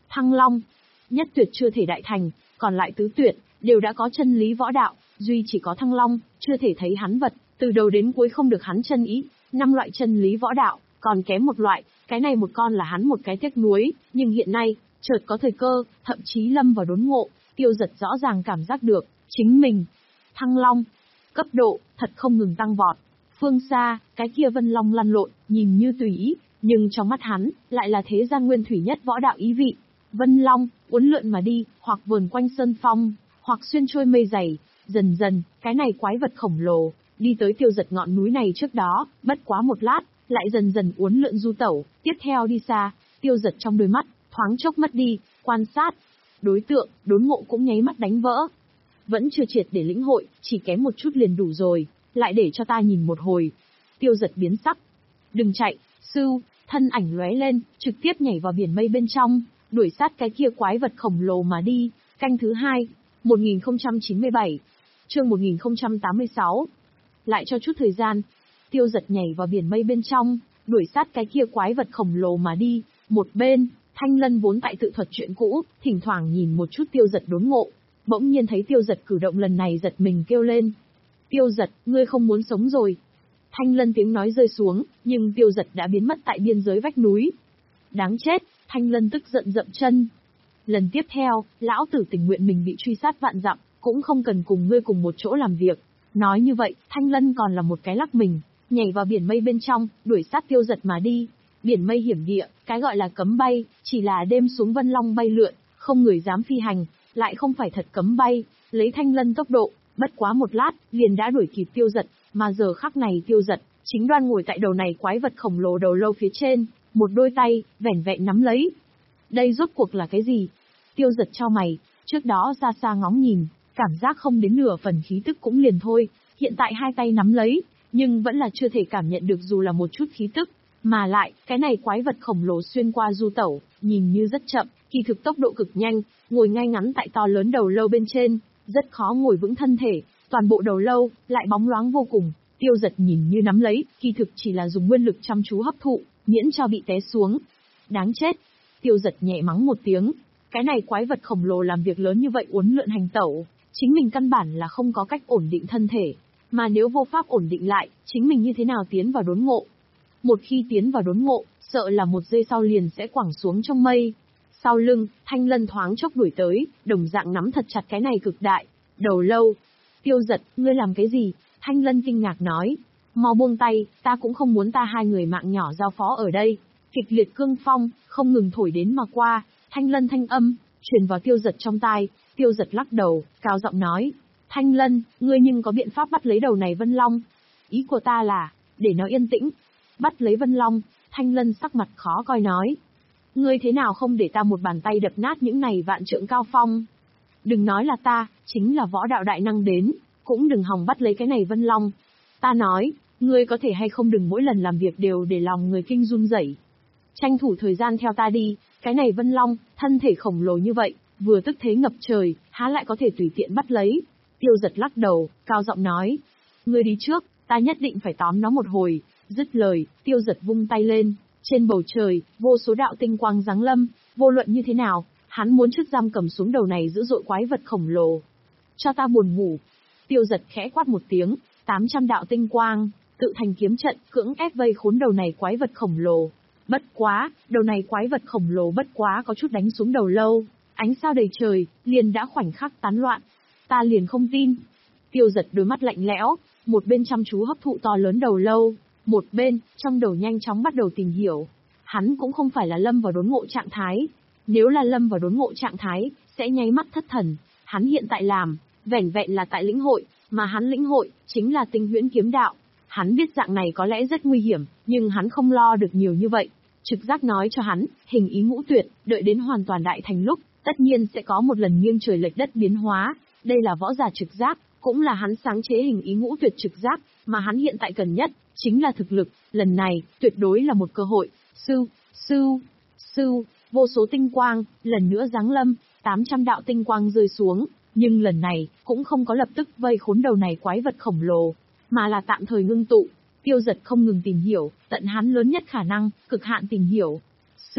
Thăng Long, nhất tuyệt chưa thể đại thành, còn lại tứ tuyệt đều đã có chân lý võ đạo, duy chỉ có Thăng Long chưa thể thấy hắn vật, từ đầu đến cuối không được hắn chân ý. Năm loại chân lý võ đạo, còn kém một loại, cái này một con là hắn một cái tiếc nuối, nhưng hiện nay, chợt có thời cơ, thậm chí lâm vào đốn ngộ, Tiêu Giật rõ ràng cảm giác được, chính mình. Thăng Long, cấp độ, thật không ngừng tăng vọt. Phương xa, cái kia Vân Long lăn lộn, nhìn như tùy ý, nhưng trong mắt hắn, lại là thế gian nguyên thủy nhất võ đạo ý vị. Vân Long, uốn lượn mà đi, hoặc vườn quanh sơn phong, hoặc xuyên trôi mây dày, dần dần, cái này quái vật khổng lồ, đi tới Tiêu Giật ngọn núi này trước đó, bất quá một lát, lại dần dần uốn lượn du tẩu, tiếp theo đi xa, Tiêu Giật trong đôi mắt, thoáng chốc mất đi, quan sát. Đối tượng, đốn ngộ cũng nháy mắt đánh vỡ. Vẫn chưa triệt để lĩnh hội, chỉ kém một chút liền đủ rồi, lại để cho ta nhìn một hồi. Tiêu Giật biến sắc. Đừng chạy, Sưu, thân ảnh lóe lên, trực tiếp nhảy vào biển mây bên trong, đuổi sát cái kia quái vật khổng lồ mà đi. Canh thứ hai, một nghìn không trăm chín mươi bảy, chương một nghìn không trăm tám mươi sáu. Lại cho chút thời gian, Tiêu Giật nhảy vào biển mây bên trong, đuổi sát cái kia quái vật khổng lồ mà đi. Một bên, Thanh Lân vốn tại tự thuật chuyện cũ, thỉnh thoảng nhìn một chút Tiêu Giật đốn ngộ, bỗng nhiên thấy Tiêu Giật cử động lần này giật mình kêu lên. Tiêu Giật, ngươi không muốn sống rồi. Thanh Lân tiếng nói rơi xuống, nhưng Tiêu Giật đã biến mất tại biên giới vách núi. Đáng chết, Thanh Lân tức giận dậm chân. Lần tiếp theo, lão tử tình nguyện mình bị truy sát vạn dặm, cũng không cần cùng ngươi cùng một chỗ làm việc. Nói như vậy, Thanh Lân còn là một cái lắc mình, nhảy vào biển mây bên trong, đuổi sát Tiêu Giật mà đi. Biển mây hiểm địa, cái gọi là cấm bay, chỉ là đêm xuống Vân Long bay lượn, không người dám phi hành, lại không phải thật cấm bay, lấy Thanh Lân tốc độ, bất quá một lát, liền đã đuổi kịp Tiêu Giật, mà giờ khắc này Tiêu Giật, chính đoan ngồi tại đầu này quái vật khổng lồ đầu lâu phía trên, một đôi tay, vẻn vẹn nắm lấy. Đây rốt cuộc là cái gì? Tiêu Giật chau mày, trước đó xa xa ngóng nhìn, cảm giác không đến nửa phần khí tức cũng liền thôi, hiện tại hai tay nắm lấy, nhưng vẫn là chưa thể cảm nhận được dù là một chút khí tức. Mà lại, cái này quái vật khổng lồ xuyên qua du tẩu, nhìn như rất chậm, kỳ thực tốc độ cực nhanh, ngồi ngay ngắn tại to lớn đầu lâu bên trên, rất khó ngồi vững thân thể, toàn bộ đầu lâu, lại bóng loáng vô cùng. Tiêu Giật nhìn như nắm lấy, kỳ thực chỉ là dùng nguyên lực chăm chú hấp thụ, miễn cho bị té xuống. Đáng chết! Tiêu Giật nhẹ mắng một tiếng, cái này quái vật khổng lồ làm việc lớn như vậy uốn lượn hành tẩu, chính mình căn bản là không có cách ổn định thân thể, mà nếu vô pháp ổn định lại, chính mình như thế nào tiến vào đốn ngộ? Một khi tiến vào đốn ngộ, sợ là một giây sau liền sẽ quẳng xuống trong mây. Sau lưng, Thanh Lân thoáng chốc đuổi tới, đồng dạng nắm thật chặt cái này cực đại, đầu lâu. Tiêu Giật, ngươi làm cái gì? Thanh Lân kinh ngạc nói. Mau buông tay, ta cũng không muốn ta hai người mạng nhỏ giao phó ở đây. Kịch liệt cương phong, không ngừng thổi đến mà qua, Thanh Lân thanh âm, truyền vào Tiêu Giật trong tai. Tiêu Giật lắc đầu, cao giọng nói. Thanh Lân, ngươi nhưng có biện pháp bắt lấy đầu này Vân Long? Ý của ta là, để nó yên tĩnh. Bắt lấy Vân Long, Thanh Lân sắc mặt khó coi nói. Ngươi thế nào không để ta một bàn tay đập nát những này vạn trượng cao phong? Đừng nói là ta, chính là võ đạo đại năng đến, cũng đừng hòng bắt lấy cái này Vân Long. Ta nói, ngươi có thể hay không đừng mỗi lần làm việc đều để lòng người kinh run rẩy. Tranh thủ thời gian theo ta đi, cái này Vân Long, thân thể khổng lồ như vậy, vừa tức thế ngập trời, há lại có thể tùy tiện bắt lấy. Tiêu Giật lắc đầu, cao giọng nói. Ngươi đi trước, ta nhất định phải tóm nó một hồi. Dứt lời, Tiêu Giật vung tay lên, trên bầu trời, vô số đạo tinh quang giáng lâm, vô luận như thế nào, hắn muốn trước giam cầm xuống đầu này dữ dội quái vật khổng lồ. Cho ta buồn ngủ. Tiêu Giật khẽ quát một tiếng, tám trăm đạo tinh quang, tự thành kiếm trận, cưỡng ép vây khốn đầu này quái vật khổng lồ. Bất quá, đầu này quái vật khổng lồ bất quá có chút đánh xuống đầu lâu, ánh sao đầy trời, liền đã khoảnh khắc tán loạn. Ta liền không tin. Tiêu Giật đôi mắt lạnh lẽo, một bên chăm chú hấp thụ to lớn đầu lâu, một bên, trong đầu nhanh chóng bắt đầu tìm hiểu. Hắn cũng không phải là lâm vào đốn ngộ trạng thái. Nếu là lâm vào đốn ngộ trạng thái, sẽ nháy mắt thất thần. Hắn hiện tại làm, vẻn vẹn là tại lĩnh hội, mà hắn lĩnh hội, chính là tinh huyễn kiếm đạo. Hắn biết dạng này có lẽ rất nguy hiểm, nhưng hắn không lo được nhiều như vậy. Trực giác nói cho hắn, hình ý ngũ tuyệt, đợi đến hoàn toàn đại thành lúc, tất nhiên sẽ có một lần nghiêng trời lệch đất biến hóa. Đây là võ giả trực giác, cũng là hắn sáng chế hình ý ngũ tuyệt trực giác, mà hắn hiện tại cần nhất, chính là thực lực. Lần này, tuyệt đối là một cơ hội. Sưu, sưu, sưu, vô số tinh quang, lần nữa giáng lâm, tám trăm đạo tinh quang rơi xuống, nhưng lần này, cũng không có lập tức vây khốn đầu này quái vật khổng lồ, mà là tạm thời ngưng tụ. Tiêu Giật không ngừng tìm hiểu, tận hắn lớn nhất khả năng, cực hạn tìm hiểu. Sưu,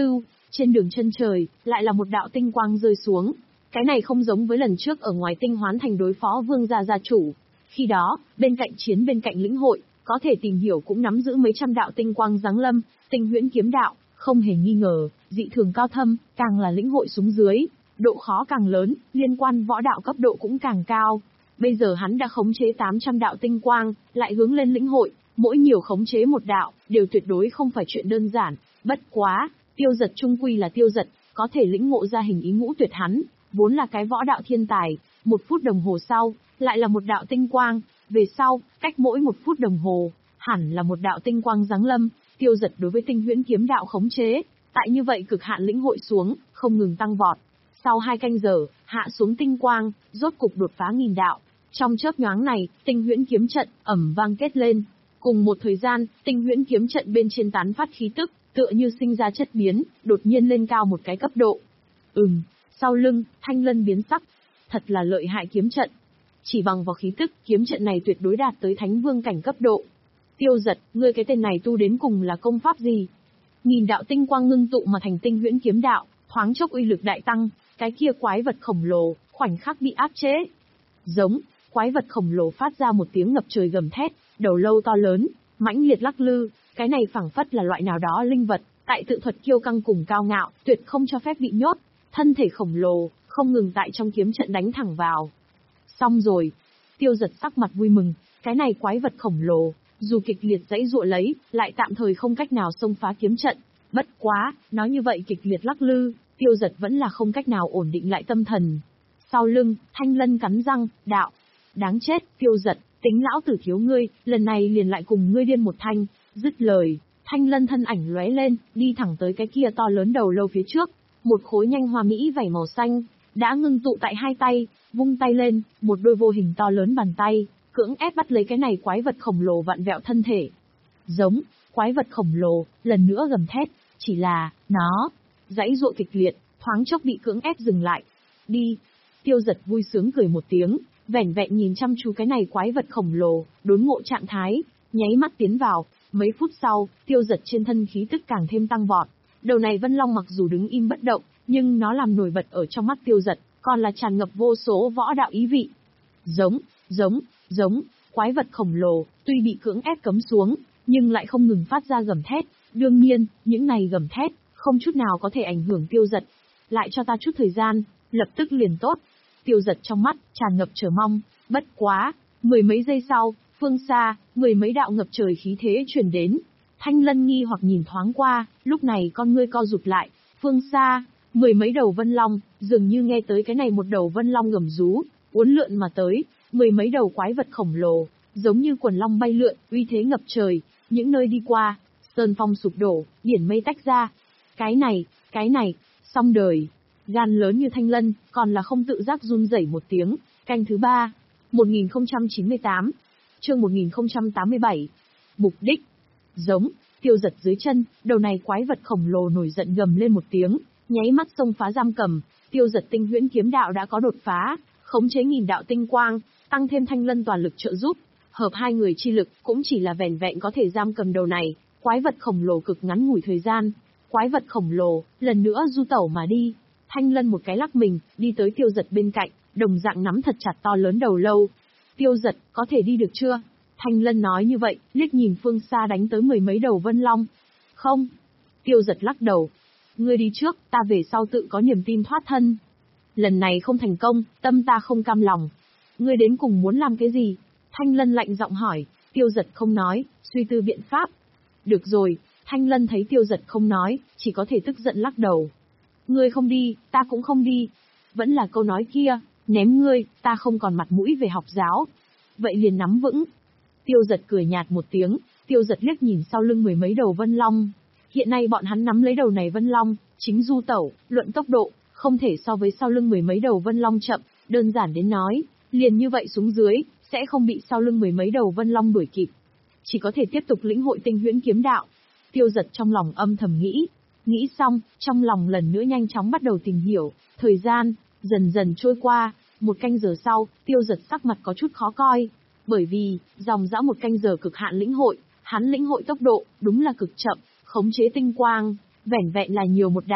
Trên đường chân trời, lại là một đạo tinh quang rơi xuống. Cái này không giống với lần trước ở ngoài Tinh Hoán Thành đối phó Vương gia gia chủ. Khi đó, bên cạnh chiến bên cạnh lĩnh hội, có thể tìm hiểu cũng nắm giữ mấy trăm đạo tinh quang giáng lâm, tinh huyễn kiếm đạo, không hề nghi ngờ, dị thường cao thâm, càng là lĩnh hội xuống dưới, độ khó càng lớn, liên quan võ đạo cấp độ cũng càng cao. Bây giờ hắn đã khống chế tám trăm đạo tinh quang, lại hướng lên lĩnh hội, mỗi nhiều khống chế một đạo, đều tuyệt đối không phải chuyện đơn giản. Bất quá, Tiêu Giật trung quy là Tiêu Giật, có thể lĩnh ngộ ra hình ý ngũ tuyệt hắn, vốn là cái võ đạo thiên tài. Một phút đồng hồ sau, lại là một đạo tinh quang, về sau, cách mỗi một phút đồng hồ, hẳn là một đạo tinh quang giáng lâm. Tiêu Giật đối với tinh huyễn kiếm đạo khống chế, tại như vậy cực hạn lĩnh hội xuống, không ngừng tăng vọt. Sau hai canh giờ, hạ xuống tinh quang, rốt cục đột phá nghìn đạo. Trong chớp nhoáng này, tinh huyễn kiếm trận ầm vang kết lên. Cùng một thời gian, tinh huyễn kiếm trận bên trên tán phát khí tức, tựa như sinh ra chất biến, đột nhiên lên cao một cái cấp độ. Ừm, sau lưng, Thanh Lân biến sắc. Thật là lợi hại kiếm trận. Chỉ bằng vào khí tức, kiếm trận này tuyệt đối đạt tới thánh vương cảnh cấp độ. Tiêu Giật, ngươi cái tên này tu đến cùng là công pháp gì? Nghìn đạo tinh quang ngưng tụ mà thành tinh huyễn kiếm đạo, thoáng chốc uy lực đại tăng, cái kia quái vật khổng lồ, khoảnh khắc bị áp chế. Giống, quái vật khổng lồ phát ra một tiếng ngập trời gầm thét, đầu lâu to lớn, mãnh liệt lắc lư, cái này phảng phất là loại nào đó linh vật, tại tự thuật kiêu căng cùng cao ngạo, tuyệt không cho phép bị nhốt, thân thể khổng lồ, không ngừng tại trong kiếm trận đánh thẳng vào. Xong rồi, Tiêu Giật sắc mặt vui mừng, cái này quái vật khổng lồ, dù kịch liệt dãy dụa lấy, lại tạm thời không cách nào xông phá kiếm trận. Bất quá, nói như vậy kịch liệt lắc lư, Tiêu Giật vẫn là không cách nào ổn định lại tâm thần. Sau lưng, Thanh Lân cắn răng, đạo. Đáng chết, Tiêu Giật, tính lão tử thiếu ngươi, lần này liền lại cùng ngươi điên một thanh. Dứt lời, Thanh Lân thân ảnh lóe lên, đi thẳng tới cái kia to lớn đầu lâu phía trước. Một khối nhanh hoa mỹ vảy màu xanh, đã ngưng tụ tại hai tay, vung tay lên, một đôi vô hình to lớn bàn tay, cưỡng ép bắt lấy cái này quái vật khổng lồ vặn vẹo thân thể. Giống, quái vật khổng lồ, lần nữa gầm thét, chỉ là, nó, dãy dụa kịch liệt, thoáng chốc bị cưỡng ép dừng lại. Đi, Tiêu Giật vui sướng cười một tiếng, vẻn vẹn nhìn chăm chú cái này quái vật khổng lồ, đốn ngộ trạng thái, nháy mắt tiến vào, mấy phút sau, Tiêu Giật trên thân khí tức càng thêm tăng vọt. Đầu này Vân Long mặc dù đứng im bất động, nhưng nó làm nổi bật ở trong mắt Tiêu Giật, còn là tràn ngập vô số võ đạo ý vị. Giống, giống, giống, quái vật khổng lồ, tuy bị cưỡng ép cấm xuống, nhưng lại không ngừng phát ra gầm thét. Đương nhiên, những này gầm thét, không chút nào có thể ảnh hưởng Tiêu Giật. Lại cho ta chút thời gian, lập tức liền tốt. Tiêu Giật trong mắt, tràn ngập chờ mong, bất quá. Mười mấy giây sau, phương xa, mười mấy đạo ngập trời khí thế truyền đến. Thanh Lân nghi hoặc nhìn thoáng qua, lúc này con ngươi co rụt lại, phương xa, mười mấy đầu vân long, dường như nghe tới cái này một đầu vân long gầm rú, uốn lượn mà tới, mười mấy đầu quái vật khổng lồ, giống như quần long bay lượn, uy thế ngập trời, những nơi đi qua, sơn phong sụp đổ, biển mây tách ra. Cái này, cái này, xong đời. Gan lớn như Thanh Lân, còn là không tự giác run rẩy một tiếng. Canh thứ ba, một nghìn không trăm chín mươi tám, chương một nghìn không trăm tám mươi bảy. Mục đích. Giống, Tiêu Giật dưới chân, đầu này quái vật khổng lồ nổi giận gầm lên một tiếng, nháy mắt xông phá giam cầm. Tiêu Giật tinh huyễn kiếm đạo đã có đột phá, khống chế nghìn đạo tinh quang, tăng thêm Thanh Lân toàn lực trợ giúp, hợp hai người chi lực, cũng chỉ là vẻn vẹn có thể giam cầm đầu này quái vật khổng lồ cực ngắn ngủi thời gian. Quái vật khổng lồ lần nữa du tẩu mà đi. Thanh Lân một cái lắc mình, đi tới Tiêu Giật bên cạnh, đồng dạng nắm thật chặt to lớn đầu lâu. Tiêu Giật, có thể đi được chưa? Thanh Lân nói như vậy, liếc nhìn phương xa đánh tới mười mấy đầu vân long. Không. Tiêu Giật lắc đầu. Ngươi đi trước, ta về sau tự có niềm tin thoát thân. Lần này không thành công, tâm ta không cam lòng. Ngươi đến cùng muốn làm cái gì? Thanh Lân lạnh giọng hỏi. Tiêu Giật không nói, suy tư biện pháp. Được rồi. Thanh Lân thấy Tiêu Giật không nói, chỉ có thể tức giận lắc đầu. Ngươi không đi, ta cũng không đi. Vẫn là câu nói kia, ném ngươi, ta không còn mặt mũi về học giáo. Vậy liền nắm vững. Tiêu Giật cười nhạt một tiếng, Tiêu Giật liếc nhìn sau lưng mười mấy đầu vân long. Hiện nay bọn hắn nắm lấy đầu này vân long, chính du tẩu, luận tốc độ, không thể so với sau lưng mười mấy đầu vân long chậm, đơn giản đến nói, liền như vậy xuống dưới, sẽ không bị sau lưng mười mấy đầu vân long đuổi kịp. Chỉ có thể tiếp tục lĩnh hội tinh huyễn kiếm đạo. Tiêu Giật trong lòng âm thầm nghĩ. Nghĩ xong, trong lòng lần nữa nhanh chóng bắt đầu tìm hiểu. Thời gian, dần dần trôi qua. Một canh giờ sau, Tiêu Giật sắc mặt có chút khó coi. Bởi vì, dòng dã một canh giờ cực hạn lĩnh hội, hắn lĩnh hội tốc độ, đúng là cực chậm, khống chế tinh quang, vẻn vẹn là nhiều một đạo,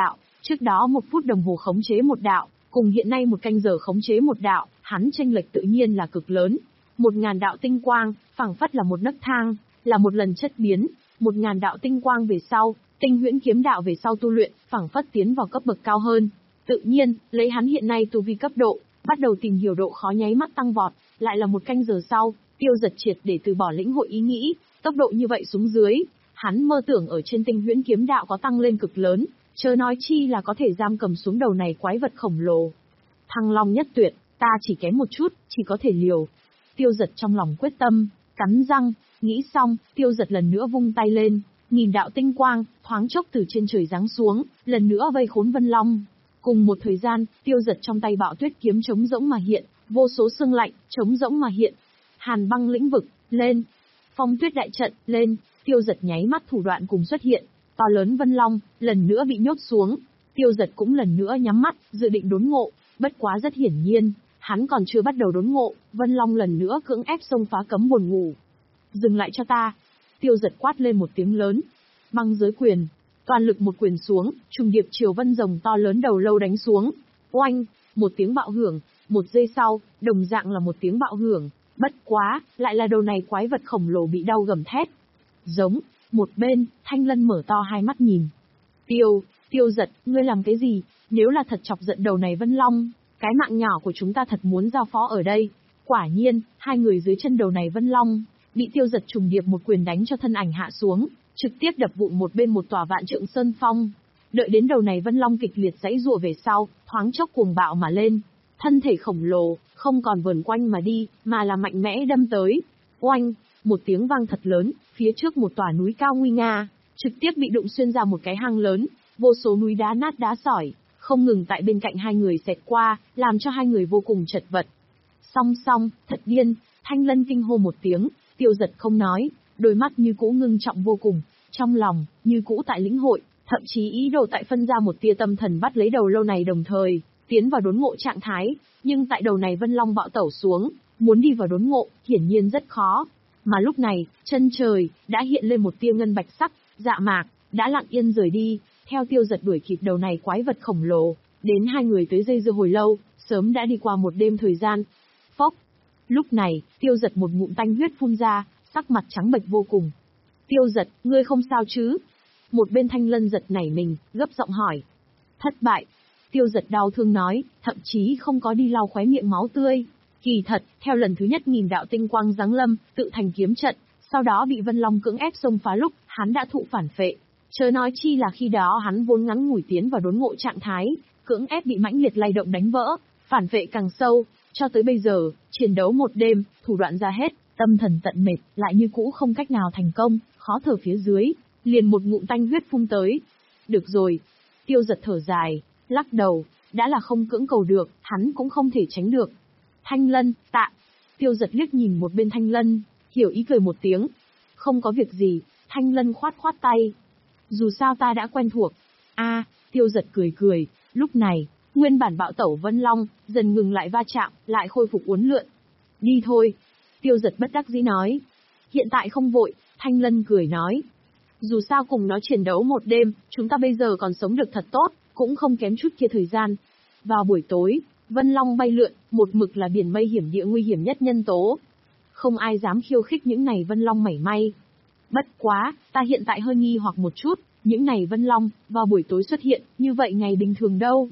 Trước đó một phút đồng hồ khống chế một đạo, cùng hiện nay một canh giờ khống chế một đạo, hắn chênh lệch tự nhiên là cực lớn. Một ngàn đạo tinh quang, phảng phất là một nấc thang, là một lần chất biến. Một ngàn đạo tinh quang về sau, tinh huyễn kiếm đạo về sau tu luyện, phảng phất tiến vào cấp bậc cao hơn. Tự nhiên, lấy hắn hiện nay tu vi cấp độ, bắt đầu tìm hiểu độ khó nháy mắt tăng vọt, lại là một canh giờ sau, Tiêu Giật triệt để từ bỏ lĩnh hội ý nghĩ, tốc độ như vậy xuống dưới, hắn mơ tưởng ở trên tinh huyễn kiếm đạo có tăng lên cực lớn, chớ nói chi là có thể giam cầm xuống đầu này quái vật khổng lồ. Thăng Long nhất tuyệt, ta chỉ kém một chút, chỉ có thể liều. Tiêu Giật trong lòng quyết tâm, cắn răng, nghĩ xong, Tiêu Giật lần nữa vung tay lên, nghìn đạo tinh quang, thoáng chốc từ trên trời giáng xuống, lần nữa vây khốn Vân Long. Cùng một thời gian, Tiêu Giật trong tay Bạo Tuyết kiếm trống rỗng mà hiện, vô số sương lạnh, trống rỗng mà hiện. Hàn băng lĩnh vực, lên. Phong tuyết đại trận, lên. Tiêu Giật nháy mắt thủ đoạn cùng xuất hiện. To lớn Vân Long, lần nữa bị nhốt xuống. Tiêu Giật cũng lần nữa nhắm mắt, dự định đốn ngộ. Bất quá rất hiển nhiên, hắn còn chưa bắt đầu đốn ngộ, Vân Long lần nữa cưỡng ép xông phá cấm buồn ngủ. Dừng lại cho ta. Tiêu Giật quát lên một tiếng lớn. Băng giới quyền. Toàn lực một quyền xuống, trùng điệp chiều Vân Rồng to lớn đầu lâu đánh xuống. Oanh, một tiếng bạo hưởng, một giây sau, đồng dạng là một tiếng bạo hưởng. Bất quá, lại là đầu này quái vật khổng lồ bị đau gầm thét. Giống, một bên, Thanh Lân mở to hai mắt nhìn. Tiêu, Tiêu Giật, ngươi làm cái gì? Nếu là thật chọc giận đầu này Vân Long, cái mạng nhỏ của chúng ta thật muốn giao phó ở đây. Quả nhiên, hai người dưới chân đầu này Vân Long, bị Tiêu Giật trùng điệp một quyền đánh cho thân ảnh hạ xuống, trực tiếp đập vụn một bên một tòa vạn trượng sơn phong. Đợi đến đầu này Vân Long kịch liệt giãy giụa về sau, thoáng chốc cuồng bạo mà lên. Thân thể khổng lồ, không còn vờn quanh mà đi, mà là mạnh mẽ đâm tới. Oanh, một tiếng vang thật lớn, phía trước một tòa núi cao nguy nga, trực tiếp bị đụng xuyên ra một cái hang lớn, vô số núi đá nát đá sỏi, không ngừng tại bên cạnh hai người xẹt qua, làm cho hai người vô cùng chật vật. Song song, thật điên, Thanh Lân kinh hô một tiếng, Tiêu Giật không nói, đôi mắt như cũ ngưng trọng vô cùng, trong lòng, như cũ tại lĩnh hội, thậm chí ý đồ tại phân ra một tia tâm thần bắt lấy đầu lâu này đồng thời, tiến vào đốn ngộ trạng thái, nhưng tại đầu này Vân Long bạo tẩu xuống, muốn đi vào đốn ngộ, hiển nhiên rất khó. Mà lúc này, chân trời, đã hiện lên một tia ngân bạch sắc, dạ mạc, đã lặng yên rời đi, theo Tiêu Giật đuổi kịp đầu này quái vật khổng lồ, đến hai người tới dây dưa hồi lâu, sớm đã đi qua một đêm thời gian. Phốc! Lúc này, Tiêu Giật một ngụm tanh huyết phun ra, sắc mặt trắng bệch vô cùng. Tiêu Giật, ngươi không sao chứ? Một bên Thanh Lân giật nảy mình, gấp giọng hỏi. Thất bại. Tiêu Giật đau thương nói, thậm chí không có đi lau khóe miệng máu tươi. Kỳ thật, theo lần thứ nhất nghìn đạo tinh quang giáng lâm, tự thành kiếm trận, sau đó bị Vân Long cưỡng ép xông phá lúc, hắn đã thụ phản phệ. Chớ nói chi là khi đó hắn vốn ngắn ngủi tiến vào đốn ngộ trạng thái, cưỡng ép bị mãnh liệt lay động đánh vỡ, phản phệ càng sâu, cho tới bây giờ, chiến đấu một đêm, thủ đoạn ra hết, tâm thần tận mệt, lại như cũ không cách nào thành công, khó thở phía dưới, liền một ngụm tanh huyết phun tới. Được rồi. Tiêu Giật thở dài, lắc đầu, đã là không cưỡng cầu được, hắn cũng không thể tránh được. Thanh Lân, tạ. Tiêu Giật liếc nhìn một bên Thanh Lân, hiểu ý cười một tiếng. Không có việc gì, Thanh Lân khoát khoát tay. Dù sao ta đã quen thuộc. A, à, Tiêu Giật cười cười, lúc này, nguyên bản bạo tẩu Vân Long, dần ngừng lại va chạm, lại khôi phục uốn lượn. Đi thôi. Tiêu Giật bất đắc dĩ nói. Hiện tại không vội, Thanh Lân cười nói. Dù sao cùng nó chiến đấu một đêm, chúng ta bây giờ còn sống được thật tốt, cũng không kém chút kia thời gian. Vào buổi tối, Vân Long bay lượn, một mực là biển mây hiểm địa nguy hiểm nhất nhân tố. Không ai dám khiêu khích những này Vân Long mảy may. Bất quá, ta hiện tại hơi nghi hoặc một chút, những này Vân Long, vào buổi tối xuất hiện, như vậy ngày bình thường đâu.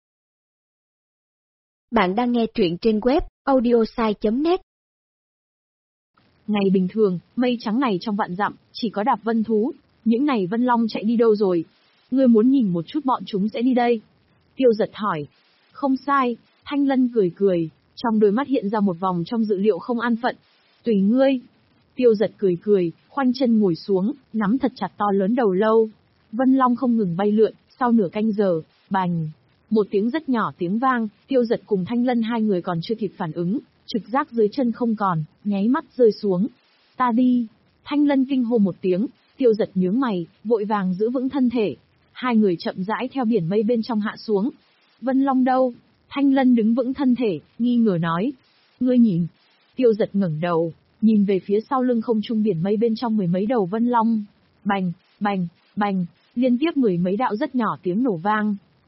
Bạn đang nghe truyện trên web audiosai chấm net. Ngày bình thường, mây trắng này trong vạn dặm, chỉ có đạp vân thú, những này Vân Long chạy đi đâu rồi? Ngươi muốn nhìn một chút bọn chúng sẽ đi đây. Tiêu Giật hỏi. Không sai, Thanh Lân cười cười, trong đôi mắt hiện ra một vòng trong dự liệu không an phận. Tùy ngươi. Tiêu Giật cười cười, khoanh chân ngồi xuống, nắm thật chặt to lớn đầu lâu. Vân Long không ngừng bay lượn, sau nửa canh giờ, bành. Một tiếng rất nhỏ tiếng vang, Tiêu Giật cùng Thanh Lân hai người còn chưa kịp phản ứng, trực giác dưới chân không còn, nháy mắt rơi xuống. Ta đi. Thanh Lân kinh hô một tiếng, Tiêu Giật nhướng mày, vội vàng giữ vững thân thể. Hai người chậm rãi theo biển mây bên trong hạ xuống. Vân Long đâu? Thanh Lân đứng vững thân thể, nghi ngờ nói. Ngươi nhìn. Tiêu Giật ngẩng đầu, nhìn về phía sau lưng không trung biển mây bên trong mười mấy đầu Vân Long. Bành, bành, bành, liên tiếp mười mấy đạo rất nhỏ tiếng nổ vang.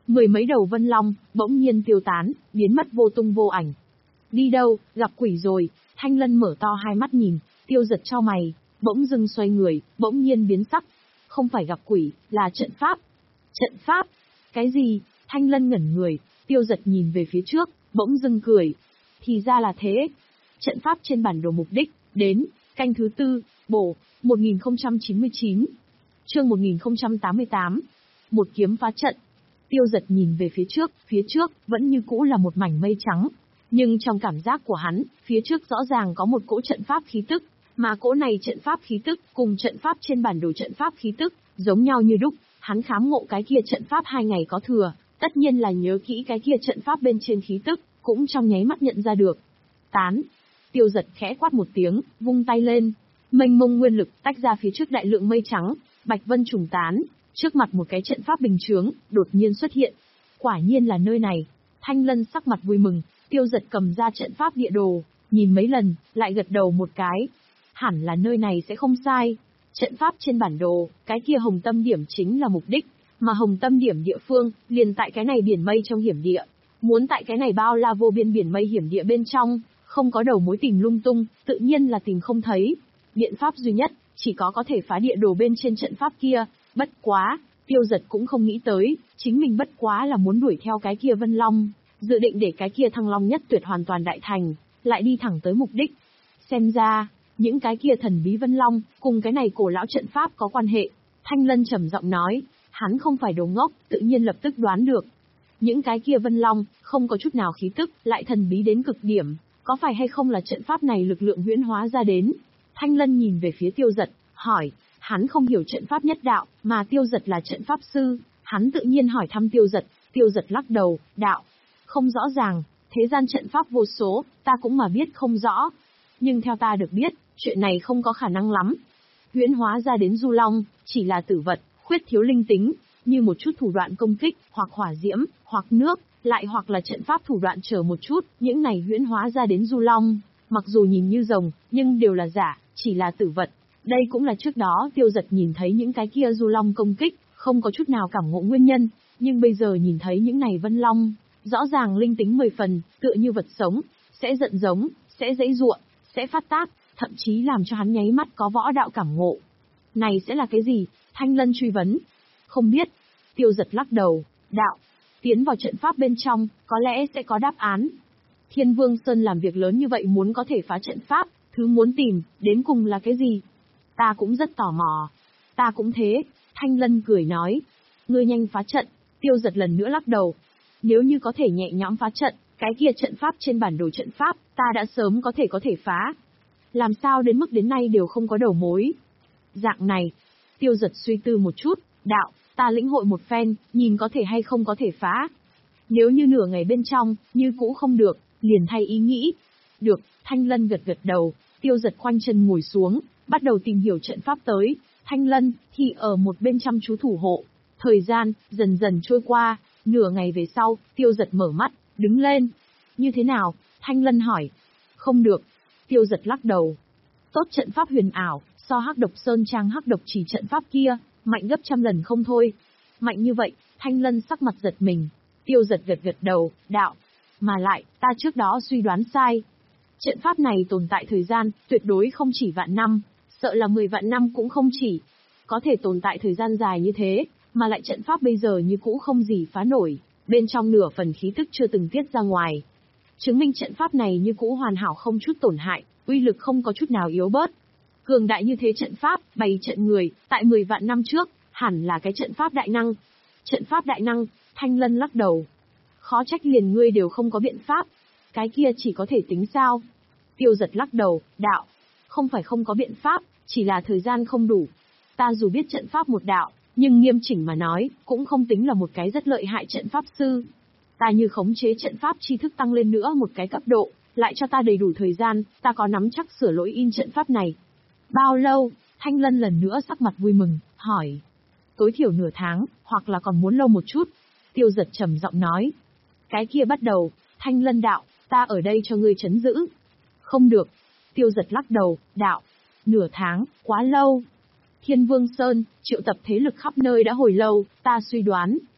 Mười mấy đầu vân long, bỗng nhiên tiêu tán, biến mất vô tung vô ảnh. Đi đâu, gặp quỷ rồi, Thanh Lân mở to hai mắt nhìn, Tiêu Giật chau mày, bỗng dưng xoay người, bỗng nhiên biến sắc. Không phải gặp quỷ, là trận pháp. Trận pháp? Cái gì? Thanh Lân ngẩn người, Tiêu Giật nhìn về phía trước, bỗng dưng cười. Thì ra là thế. Trận pháp trên bản đồ mục đích, đến, canh thứ tư, bổ, một nghìn không trăm chín mươi chín. Chương một nghìn không trăm tám mươi tám. Một kiếm phá trận. Tiêu Giật nhìn về phía trước, phía trước, vẫn như cũ là một mảnh mây trắng. Nhưng trong cảm giác của hắn, phía trước rõ ràng có một cỗ trận pháp khí tức, mà cỗ này trận pháp khí tức, cùng trận pháp trên bản đồ trận pháp khí tức, giống nhau như đúc. Hắn khám ngộ cái kia trận pháp hai ngày có thừa, tất nhiên là nhớ kỹ cái kia trận pháp bên trên khí tức, cũng trong nháy mắt nhận ra được. Tán. Tiêu Giật khẽ quát một tiếng, vung tay lên. Mênh mông nguyên lực tách ra phía trước đại lượng mây trắng, bạch vân trùng tán, trước mặt một cái trận pháp bình chướng, đột nhiên xuất hiện. Quả nhiên là nơi này. Thanh Lân sắc mặt vui mừng, Tiêu Giật cầm ra trận pháp địa đồ, nhìn mấy lần, lại gật đầu một cái. Hẳn là nơi này sẽ không sai. Trận pháp trên bản đồ, cái kia hồng tâm điểm chính là mục đích, mà hồng tâm điểm địa phương, liền tại cái này biển mây trong hiểm địa. Muốn tại cái này bao la vô biên biển mây hiểm địa bên trong, không có đầu mối tìm lung tung, tự nhiên là tìm không thấy. Biện pháp duy nhất, chỉ có có thể phá địa đồ bên trên trận pháp kia, bất quá, Tiêu Giật cũng không nghĩ tới, chính mình bất quá là muốn đuổi theo cái kia Vân Long, dự định để cái kia Thăng Long nhất tuyệt hoàn toàn đại thành, lại đi thẳng tới mục đích. Xem ra, những cái kia thần bí Vân Long, cùng cái này cổ lão trận pháp có quan hệ. Thanh Lân trầm giọng nói, hắn không phải đồ ngốc, tự nhiên lập tức đoán được. Những cái kia Vân Long, không có chút nào khí tức, lại thần bí đến cực điểm, có phải hay không là trận pháp này lực lượng huyễn hóa ra đến? Thanh Lân nhìn về phía Tiêu Giật, hỏi, hắn không hiểu trận pháp nhất đạo, mà Tiêu Giật là trận pháp sư, hắn tự nhiên hỏi thăm Tiêu Giật. Tiêu Giật lắc đầu, đạo, không rõ ràng, thế gian trận pháp vô số, ta cũng mà biết không rõ. Nhưng theo ta được biết, chuyện này không có khả năng lắm. Huyễn hóa ra đến Du Long, chỉ là tử vật, khuyết thiếu linh tính, như một chút thủ đoạn công kích, hoặc hỏa diễm, hoặc nước, lại hoặc là trận pháp thủ đoạn chờ một chút, những này huyễn hóa ra đến Du Long, mặc dù nhìn như rồng, nhưng đều là giả, chỉ là tử vật. Đây cũng là trước đó Tiêu Giật nhìn thấy những cái kia Du Long công kích, không có chút nào cảm ngộ nguyên nhân, nhưng bây giờ nhìn thấy những này Vân Long, rõ ràng linh tính mười phần, tựa như vật sống, sẽ giận giống, sẽ giãy giụa, sẽ phát tác, thậm chí làm cho hắn nháy mắt có võ đạo cảm ngộ. Này sẽ là cái gì? Thanh Lân truy vấn. Không biết. Tiêu Giật lắc đầu, đạo, tiến vào trận pháp bên trong, có lẽ sẽ có đáp án. Thiên Vương Sơn làm việc lớn như vậy muốn có thể phá trận pháp, thứ muốn tìm, đến cùng là cái gì? Ta cũng rất tò mò. Ta cũng thế, Thanh Lân cười nói. Ngươi nhanh phá trận. Tiêu Giật lần nữa lắc đầu. Nếu như có thể nhẹ nhõm phá trận, cái kia trận pháp trên bản đồ trận pháp, ta đã sớm có thể có thể phá. Làm sao đến mức đến nay đều không có đầu mối? Dạng này, Tiêu Giật suy tư một chút, đạo, ta lĩnh hội một phen, nhìn có thể hay không có thể phá. Nếu như nửa ngày bên trong, như cũ không được, liền thay ý nghĩ. Được, Thanh Lân gật gật đầu, Tiêu Giật khoanh chân ngồi xuống, bắt đầu tìm hiểu trận pháp tới. Thanh Lân thì ở một bên chăm chú thủ hộ. Thời gian dần dần trôi qua, nửa ngày về sau, Tiêu Giật mở mắt, đứng lên. Như thế nào? Thanh Lân hỏi. Không được. Tiêu Giật lắc đầu. Tốt trận pháp huyền ảo, so Hắc Độc Sơn Trang Hắc Độc Chỉ trận pháp kia, mạnh gấp trăm lần không thôi. Mạnh như vậy, Thanh Lân sắc mặt giật mình. Tiêu Giật gật gật đầu, đạo. Mà lại, ta trước đó suy đoán sai. Trận pháp này tồn tại thời gian, tuyệt đối không chỉ vạn năm, sợ là mười vạn năm cũng không chỉ. Có thể tồn tại thời gian dài như thế, mà lại trận pháp bây giờ như cũ không gì phá nổi, bên trong nửa phần khí tức chưa từng tiết ra ngoài. Chứng minh trận pháp này như cũ hoàn hảo không chút tổn hại, uy lực không có chút nào yếu bớt. Cường đại như thế trận pháp, bày trận người, tại mười vạn năm trước, hẳn là cái trận pháp đại năng. Trận pháp đại năng, Thanh Lân lắc đầu. Khó trách liền ngươi đều không có biện pháp. Cái kia chỉ có thể tính sao? Tiêu Giật lắc đầu, đạo. Không phải không có biện pháp, chỉ là thời gian không đủ. Ta dù biết trận pháp một đạo, nhưng nghiêm chỉnh mà nói, cũng không tính là một cái rất lợi hại trận pháp sư. Ta như khống chế trận pháp tri thức tăng lên nữa một cái cấp độ, lại cho ta đầy đủ thời gian, ta có nắm chắc sửa lỗi in trận pháp này. Bao lâu? Thanh Lân lần nữa sắc mặt vui mừng, hỏi. Tối thiểu nửa tháng, hoặc là còn muốn lâu một chút. Tiêu Giật trầm giọng nói. Cái kia bắt đầu, Thanh Lân đạo, ta ở đây cho ngươi trấn giữ. Không được. Tiêu Giật lắc đầu, đạo. Nửa tháng, quá lâu. Thiên Vương Sơn, triệu tập thế lực khắp nơi đã hồi lâu, ta suy đoán,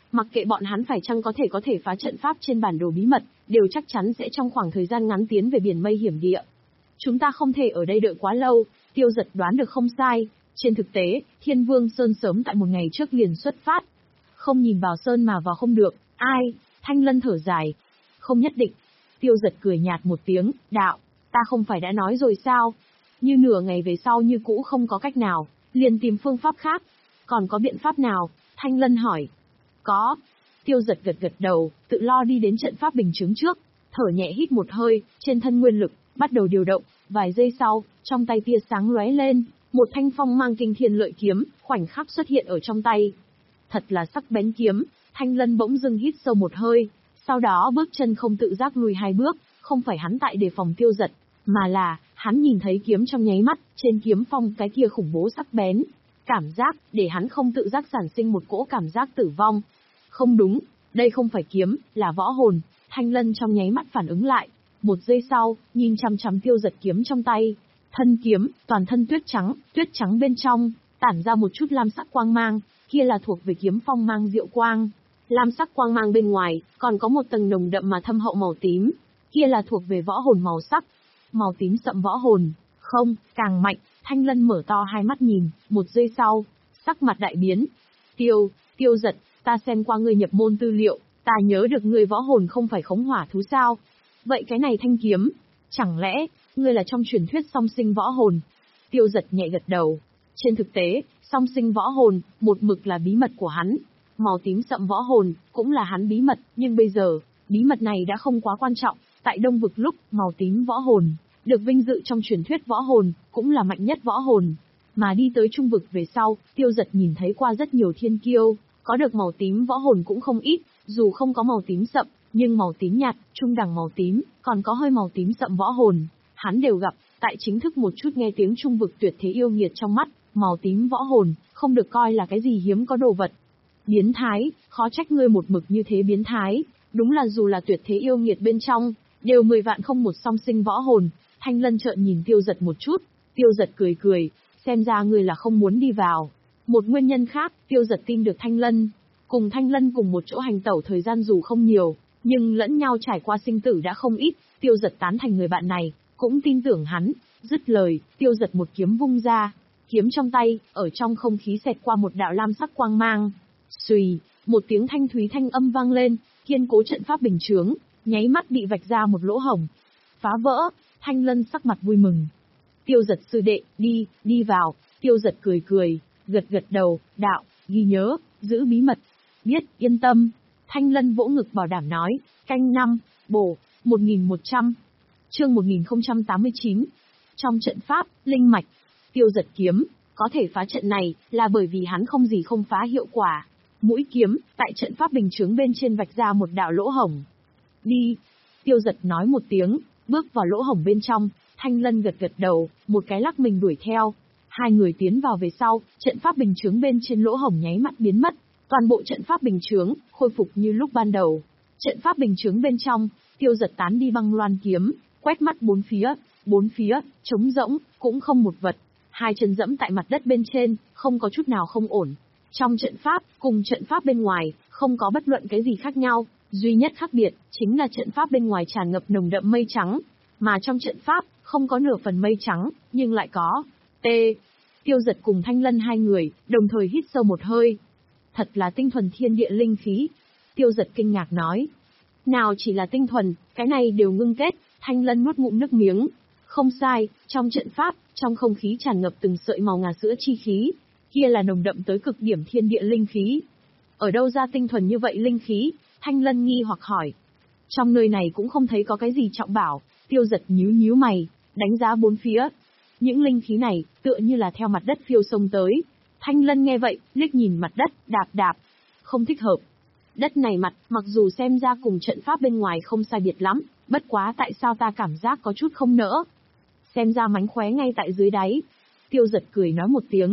Mặc kệ bọn hắn phải chăng có thể có thể phá trận pháp trên bản đồ bí mật, đều chắc chắn sẽ trong khoảng thời gian ngắn tiến về biển mây hiểm địa. Chúng ta không thể ở đây đợi quá lâu, Tiêu Dật đoán được không sai. Trên thực tế, Thiên Vương Sơn sớm tại một ngày trước liền xuất phát. Không nhìn vào Sơn mà vào không được, ai? Thanh Lân thở dài. Không nhất định. Tiêu Dật cười nhạt một tiếng, đạo, ta không phải đã nói rồi sao? Như nửa ngày về sau như cũ không có cách nào, liền tìm phương pháp khác. Còn có biện pháp nào? Thanh Lân hỏi. Có. Tiêu Dật gật gật đầu, tự lo đi đến trận pháp bình chứng trước, thở nhẹ hít một hơi, trên thân nguyên lực, bắt đầu điều động, vài giây sau, trong tay tia sáng lóe lên, một thanh phong mang kinh thiên lợi kiếm, khoảnh khắc xuất hiện ở trong tay. Thật là sắc bén kiếm, Thanh Lân bỗng dưng hít sâu một hơi, sau đó bước chân không tự giác lùi hai bước, không phải hắn tại đề phòng Tiêu Dật, mà là, hắn nhìn thấy kiếm trong nháy mắt, trên kiếm phong cái kia khủng bố sắc bén. Cảm giác, để hắn không tự giác sản sinh một cỗ cảm giác tử vong. Không đúng, đây không phải kiếm, là võ hồn. Thanh Lân trong nháy mắt phản ứng lại. Một giây sau, nhìn chằm chằm Tiêu Dật kiếm trong tay. Thân kiếm, toàn thân tuyết trắng, tuyết trắng bên trong, tản ra một chút lam sắc quang mang, kia là thuộc về kiếm phong mang diệu quang. Lam sắc quang mang bên ngoài, còn có một tầng nồng đậm mà thâm hậu màu tím, kia là thuộc về võ hồn màu sắc. Màu tím sậm võ hồn, không, càng mạnh. Thanh Lân mở to hai mắt nhìn, một giây sau, sắc mặt đại biến. Tiêu, Tiêu Dật, ta xem qua ngươi nhập môn tư liệu, ta nhớ được ngươi võ hồn không phải khống hỏa thú sao? Vậy cái này thanh kiếm, chẳng lẽ, ngươi là trong truyền thuyết song sinh võ hồn? Tiêu Dật nhẹ gật đầu. Trên thực tế, song sinh võ hồn, một mực là bí mật của hắn. Màu tím sậm võ hồn, cũng là hắn bí mật, nhưng bây giờ, bí mật này đã không quá quan trọng. Tại Đông Vực lúc, màu tím võ hồn, được vinh dự trong truyền thuyết võ hồn, cũng là mạnh nhất võ hồn. Mà đi tới Trung Vực về sau, Tiêu Dật nhìn thấy qua rất nhiều thiên kiêu, có được màu tím võ hồn cũng không ít, dù không có màu tím sậm, nhưng màu tím nhạt, trung đẳng màu tím, còn có hơi màu tím sậm võ hồn, hắn đều gặp. Tại chính thức một chút nghe tiếng Trung Vực tuyệt thế yêu nghiệt trong mắt, màu tím võ hồn, không được coi là cái gì hiếm có đồ vật. Biến thái, khó trách ngươi một mực như thế biến thái, đúng là dù là tuyệt thế yêu nghiệt bên trong, đều mười vạn không một song sinh võ hồn. Thanh Lân trợn nhìn Tiêu Dật một chút, Tiêu Dật cười cười, xem ra ngươi là không muốn đi vào. Một nguyên nhân khác, Tiêu Dật tin được Thanh Lân. Cùng Thanh Lân cùng một chỗ hành tẩu thời gian dù không nhiều, nhưng lẫn nhau trải qua sinh tử đã không ít, Tiêu Dật tán thành người bạn này, cũng tin tưởng hắn. Dứt lời, Tiêu Dật một kiếm vung ra, kiếm trong tay, ở trong không khí xẹt qua một đạo lam sắc quang mang. Xùy, một tiếng thanh thúy thanh âm vang lên, kiên cố trận pháp bình chướng, nháy mắt bị vạch ra một lỗ hổng. Phá vỡ. Thanh Lân sắc mặt vui mừng. Tiêu Dật sư đệ, đi, đi vào. Tiêu Dật cười cười, gật gật đầu, đạo, ghi nhớ, giữ bí mật. Biết, yên tâm. Thanh Lân vỗ ngực bảo đảm nói, canh năm, bổ, một nghìn một trăm. Chương một nghìn không trăm tám mươi chín. Trong trận pháp, linh mạch, Tiêu Dật kiếm, có thể phá trận này, là bởi vì hắn không gì không phá hiệu quả. Mũi kiếm, tại trận pháp bình chướng bên trên vạch ra một đạo lỗ hổng. Đi. Tiêu Dật nói một tiếng, bước vào lỗ hổng bên trong, Thanh Lân gật gật đầu, một cái lắc mình đuổi theo. Hai người tiến vào về sau, trận pháp bình chướng bên trên lỗ hổng nháy mắt biến mất, toàn bộ trận pháp bình chướng khôi phục như lúc ban đầu. Trận pháp bình chướng bên trong, Tiêu Dật tán đi băng loan kiếm, quét mắt bốn phía, bốn phía trống rỗng, cũng không một vật. Hai chân dẫm tại mặt đất bên trên, không có chút nào không ổn. Trong trận pháp, cùng trận pháp bên ngoài, không có bất luận cái gì khác nhau. Duy nhất khác biệt, chính là trận pháp bên ngoài tràn ngập nồng đậm mây trắng, mà trong trận pháp, không có nửa phần mây trắng, nhưng lại có. T. Tiêu Dật cùng Thanh Lân hai người, đồng thời hít sâu một hơi. Thật là tinh thuần thiên địa linh khí. Tiêu Dật kinh ngạc nói. Nào chỉ là tinh thuần, cái này đều ngưng kết. Thanh Lân nuốt ngụm nước miếng. Không sai, trong trận pháp, trong không khí tràn ngập từng sợi màu ngà sữa chi khí. Kia là nồng đậm tới cực điểm thiên địa linh khí. Ở đâu ra tinh thuần như vậy linh khí? Thanh Lân nghi hoặc hỏi. Trong nơi này cũng không thấy có cái gì trọng bảo. Tiêu Dật nhíu nhíu mày, đánh giá bốn phía. Những linh khí này, tựa như là theo mặt đất phiêu sông tới. Thanh Lân nghe vậy, liếc nhìn mặt đất, đạp đạp. Không thích hợp. Đất này mặt, mặc dù xem ra cùng trận pháp bên ngoài không sai biệt lắm, bất quá tại sao ta cảm giác có chút không nỡ. Xem ra mánh khóe ngay tại dưới đáy. Tiêu Dật cười nói một tiếng.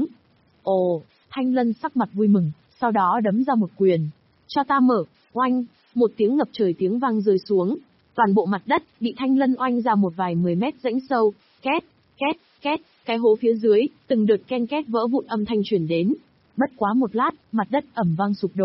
Ồ, Thanh Lân sắc mặt vui mừng, sau đó đấm ra một quyền. Cho ta mở, oanh, một tiếng ngập trời tiếng vang rơi xuống. Toàn bộ mặt đất, bị Thanh Lân oanh ra một vài mười mét rãnh sâu, két, két, két, cái hố phía dưới, từng đợt ken két vỡ vụn âm thanh truyền đến. Bất quá một lát, mặt đất ầm vang sụp đổ.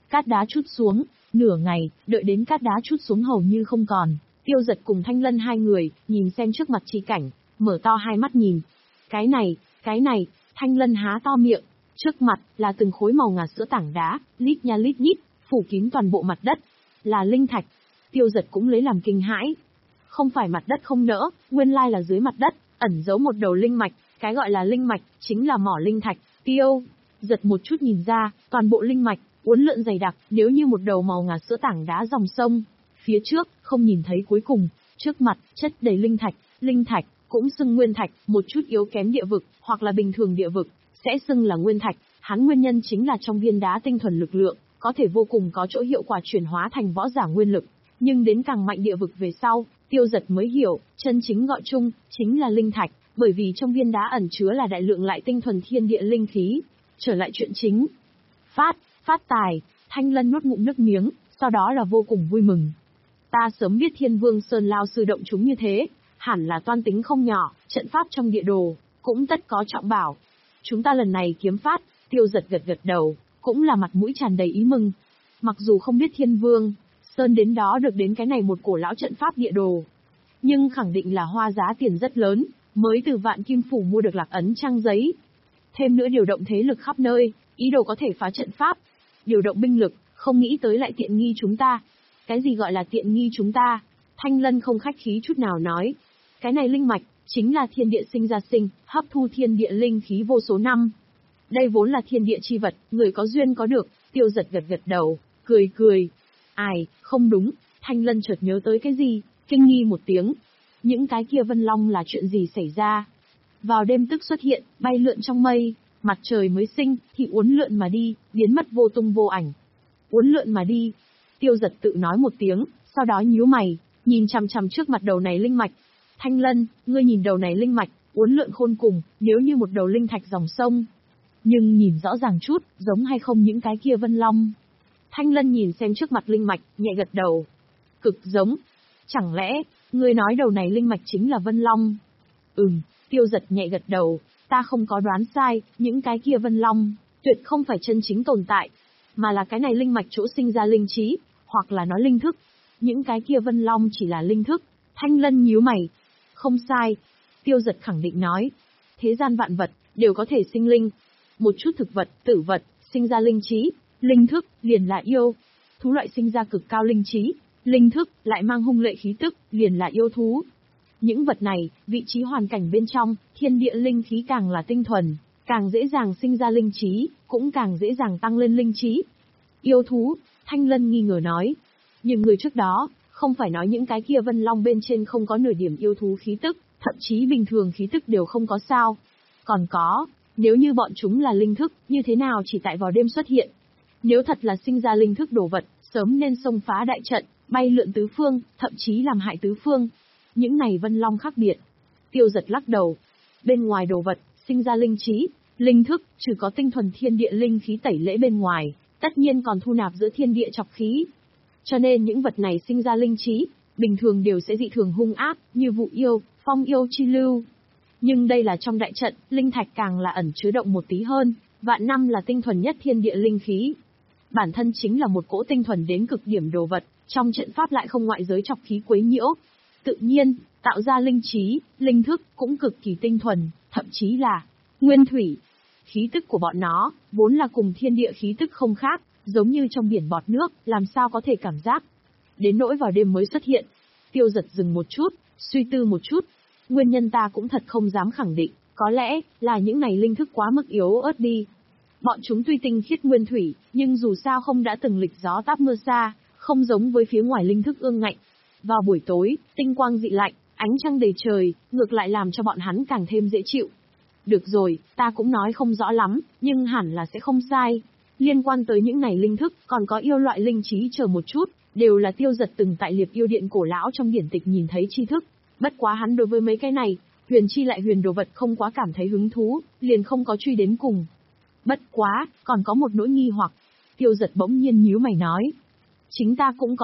Cát đá trút xuống, nửa ngày, đợi đến cát đá trút xuống hầu như không còn, Tiêu Dật cùng Thanh Lân hai người, nhìn xem trước mặt chi cảnh, mở to hai mắt nhìn. Cái này, cái này, Thanh Lân há to miệng, trước mặt, là từng khối màu ngà sữa tảng đá, lít nha lít nhít, phủ kín toàn bộ mặt đất. Là linh thạch. Tiêu Dật cũng lấy làm kinh hãi. Không phải mặt đất không nỡ, nguyên lai là dưới mặt đất, ẩn giấu một đầu linh mạch, cái gọi là linh mạch, chính là mỏ linh thạch. Tiêu Dật một chút nhìn ra, toàn bộ linh mạch, uốn lượn dày đặc, nếu như một đầu màu ngà sữa tảng đá dòng sông. Phía trước, không nhìn thấy cuối cùng, trước mặt, chất đầy linh thạch, linh thạch, cũng xưng nguyên thạch, một chút yếu kém địa vực, hoặc là bình thường địa vực, sẽ xưng là nguyên thạch, hắn nguyên nhân chính là trong viên đá tinh thuần lực lượng, có thể vô cùng có chỗ hiệu quả chuyển hóa thành võ giả nguyên lực. Nhưng đến càng mạnh địa vực về sau, Tiêu Dật mới hiểu, chân chính gọi chung, chính là linh thạch, bởi vì trong viên đá ẩn chứa là đại lượng lại tinh thuần thiên địa linh khí. Trở lại chuyện chính. Phát, phát tài, Thanh Lân nuốt ngụm nước miếng, sau đó là vô cùng vui mừng. Ta sớm biết Thiên Vương Sơn Lao sư động chúng như thế, hẳn là toan tính không nhỏ, trận pháp trong địa đồ, cũng tất có trọng bảo. Chúng ta lần này kiếm phát, Tiêu Dật gật gật đầu, cũng là mặt mũi tràn đầy ý mừng. Mặc dù không biết Thiên Vương Sơn đến đó được đến cái này một cổ lão trận pháp địa đồ, nhưng khẳng định là hoa giá tiền rất lớn, mới từ Vạn Kim Phủ mua được lạc ấn trang giấy. Thêm nữa điều động thế lực khắp nơi, ý đồ có thể phá trận pháp. Điều động binh lực, không nghĩ tới lại tiện nghi chúng ta. Cái gì gọi là tiện nghi chúng ta? Thanh Lân không khách khí chút nào nói. Cái này linh mạch, chính là thiên địa sinh ra sinh, hấp thu thiên địa linh khí vô số năm. Đây vốn là thiên địa chi vật, người có duyên có được. Tiêu Dật gật gật đầu, cười cười. Ai, không đúng, Thanh Lân chợt nhớ tới cái gì, kinh nghi một tiếng. Những cái kia vân long là chuyện gì xảy ra? Vào đêm tức xuất hiện, bay lượn trong mây, mặt trời mới sinh, thì uốn lượn mà đi, biến mất vô tung vô ảnh. Uốn lượn mà đi. Tiêu Dật tự nói một tiếng, sau đó nhíu mày, nhìn chằm chằm trước mặt đầu này linh mạch. Thanh Lân, ngươi nhìn đầu này linh mạch, uốn lượn khôn cùng, nếu như một đầu linh thạch dòng sông. Nhưng nhìn rõ ràng chút, giống hay không những cái kia vân long. Thanh Lân nhìn xem trước mặt linh mạch, nhẹ gật đầu. Cực giống. Chẳng lẽ, ngươi nói đầu này linh mạch chính là vân long? Ừm, Tiêu Dật nhẹ gật đầu, ta không có đoán sai, những cái kia vân long, tuyệt không phải chân chính tồn tại, mà là cái này linh mạch chỗ sinh ra linh trí, hoặc là nói linh thức. Những cái kia vân long chỉ là linh thức. Thanh Lân nhíu mày. Không sai. Tiêu Dật khẳng định nói. Thế gian vạn vật, đều có thể sinh linh. Một chút thực vật, tử vật, sinh ra linh trí, linh thức, liền là yêu. Thú loại sinh ra cực cao linh trí, linh thức, lại mang hung lệ khí tức, liền là yêu thú. Những vật này, vị trí hoàn cảnh bên trong, thiên địa linh khí càng là tinh thuần, càng dễ dàng sinh ra linh trí, cũng càng dễ dàng tăng lên linh trí. Yêu thú, Thanh Lân nghi ngờ nói. Nhưng người trước đó, không phải nói những cái kia vân long bên trên không có nửa điểm yêu thú khí tức, thậm chí bình thường khí tức đều không có sao. Còn có, nếu như bọn chúng là linh thức, như thế nào chỉ tại vào đêm xuất hiện? Nếu thật là sinh ra linh thức đồ vật, sớm nên xông phá đại trận, bay lượn tứ phương, thậm chí làm hại tứ phương. Những này vân long khác biệt. Tiêu Dật lắc đầu. Bên ngoài đồ vật, sinh ra linh trí, linh thức, trừ có tinh thuần thiên địa linh khí tẩy lễ bên ngoài, tất nhiên còn thu nạp giữa thiên địa chọc khí. Cho nên những vật này sinh ra linh trí, bình thường đều sẽ dị thường hung ác, như vụ yêu, phong yêu chi lưu. Nhưng đây là trong đại trận, linh thạch càng là ẩn chứa động một tí hơn, vạn năm là tinh thuần nhất thiên địa linh khí. Bản thân chính là một cỗ tinh thuần đến cực điểm đồ vật, trong trận pháp lại không ngoại giới chọc khí quấy nhiễu. Tự nhiên, tạo ra linh trí, linh thức cũng cực kỳ tinh thuần, thậm chí là nguyên thủy. Khí tức của bọn nó, vốn là cùng thiên địa khí tức không khác, giống như trong biển bọt nước, làm sao có thể cảm giác. Đến nỗi vào đêm mới xuất hiện. Tiêu Dật dừng một chút, suy tư một chút. Nguyên nhân ta cũng thật không dám khẳng định, có lẽ là những này linh thức quá mức yếu ớt đi. Bọn chúng tuy tinh khiết nguyên thủy, nhưng dù sao không đã từng lịch gió táp mưa xa, không giống với phía ngoài linh thức ương ngạnh. Vào buổi tối, tinh quang dị lạnh, ánh trăng đầy trời, ngược lại làm cho bọn hắn càng thêm dễ chịu. Được rồi, ta cũng nói không rõ lắm, nhưng hẳn là sẽ không sai. Liên quan tới những này linh thức, còn có yêu loại linh trí chờ một chút, đều là Tiêu Dật từng tại Liệp Yêu Điện cổ lão trong điển tịch nhìn thấy tri thức. Bất quá hắn đối với mấy cái này, huyền chi lại huyền đồ vật không quá cảm thấy hứng thú, liền không có truy đến cùng. Bất quá, còn có một nỗi nghi hoặc. Tiêu Dật bỗng nhiên nhíu mày nói. Chính ta cũng có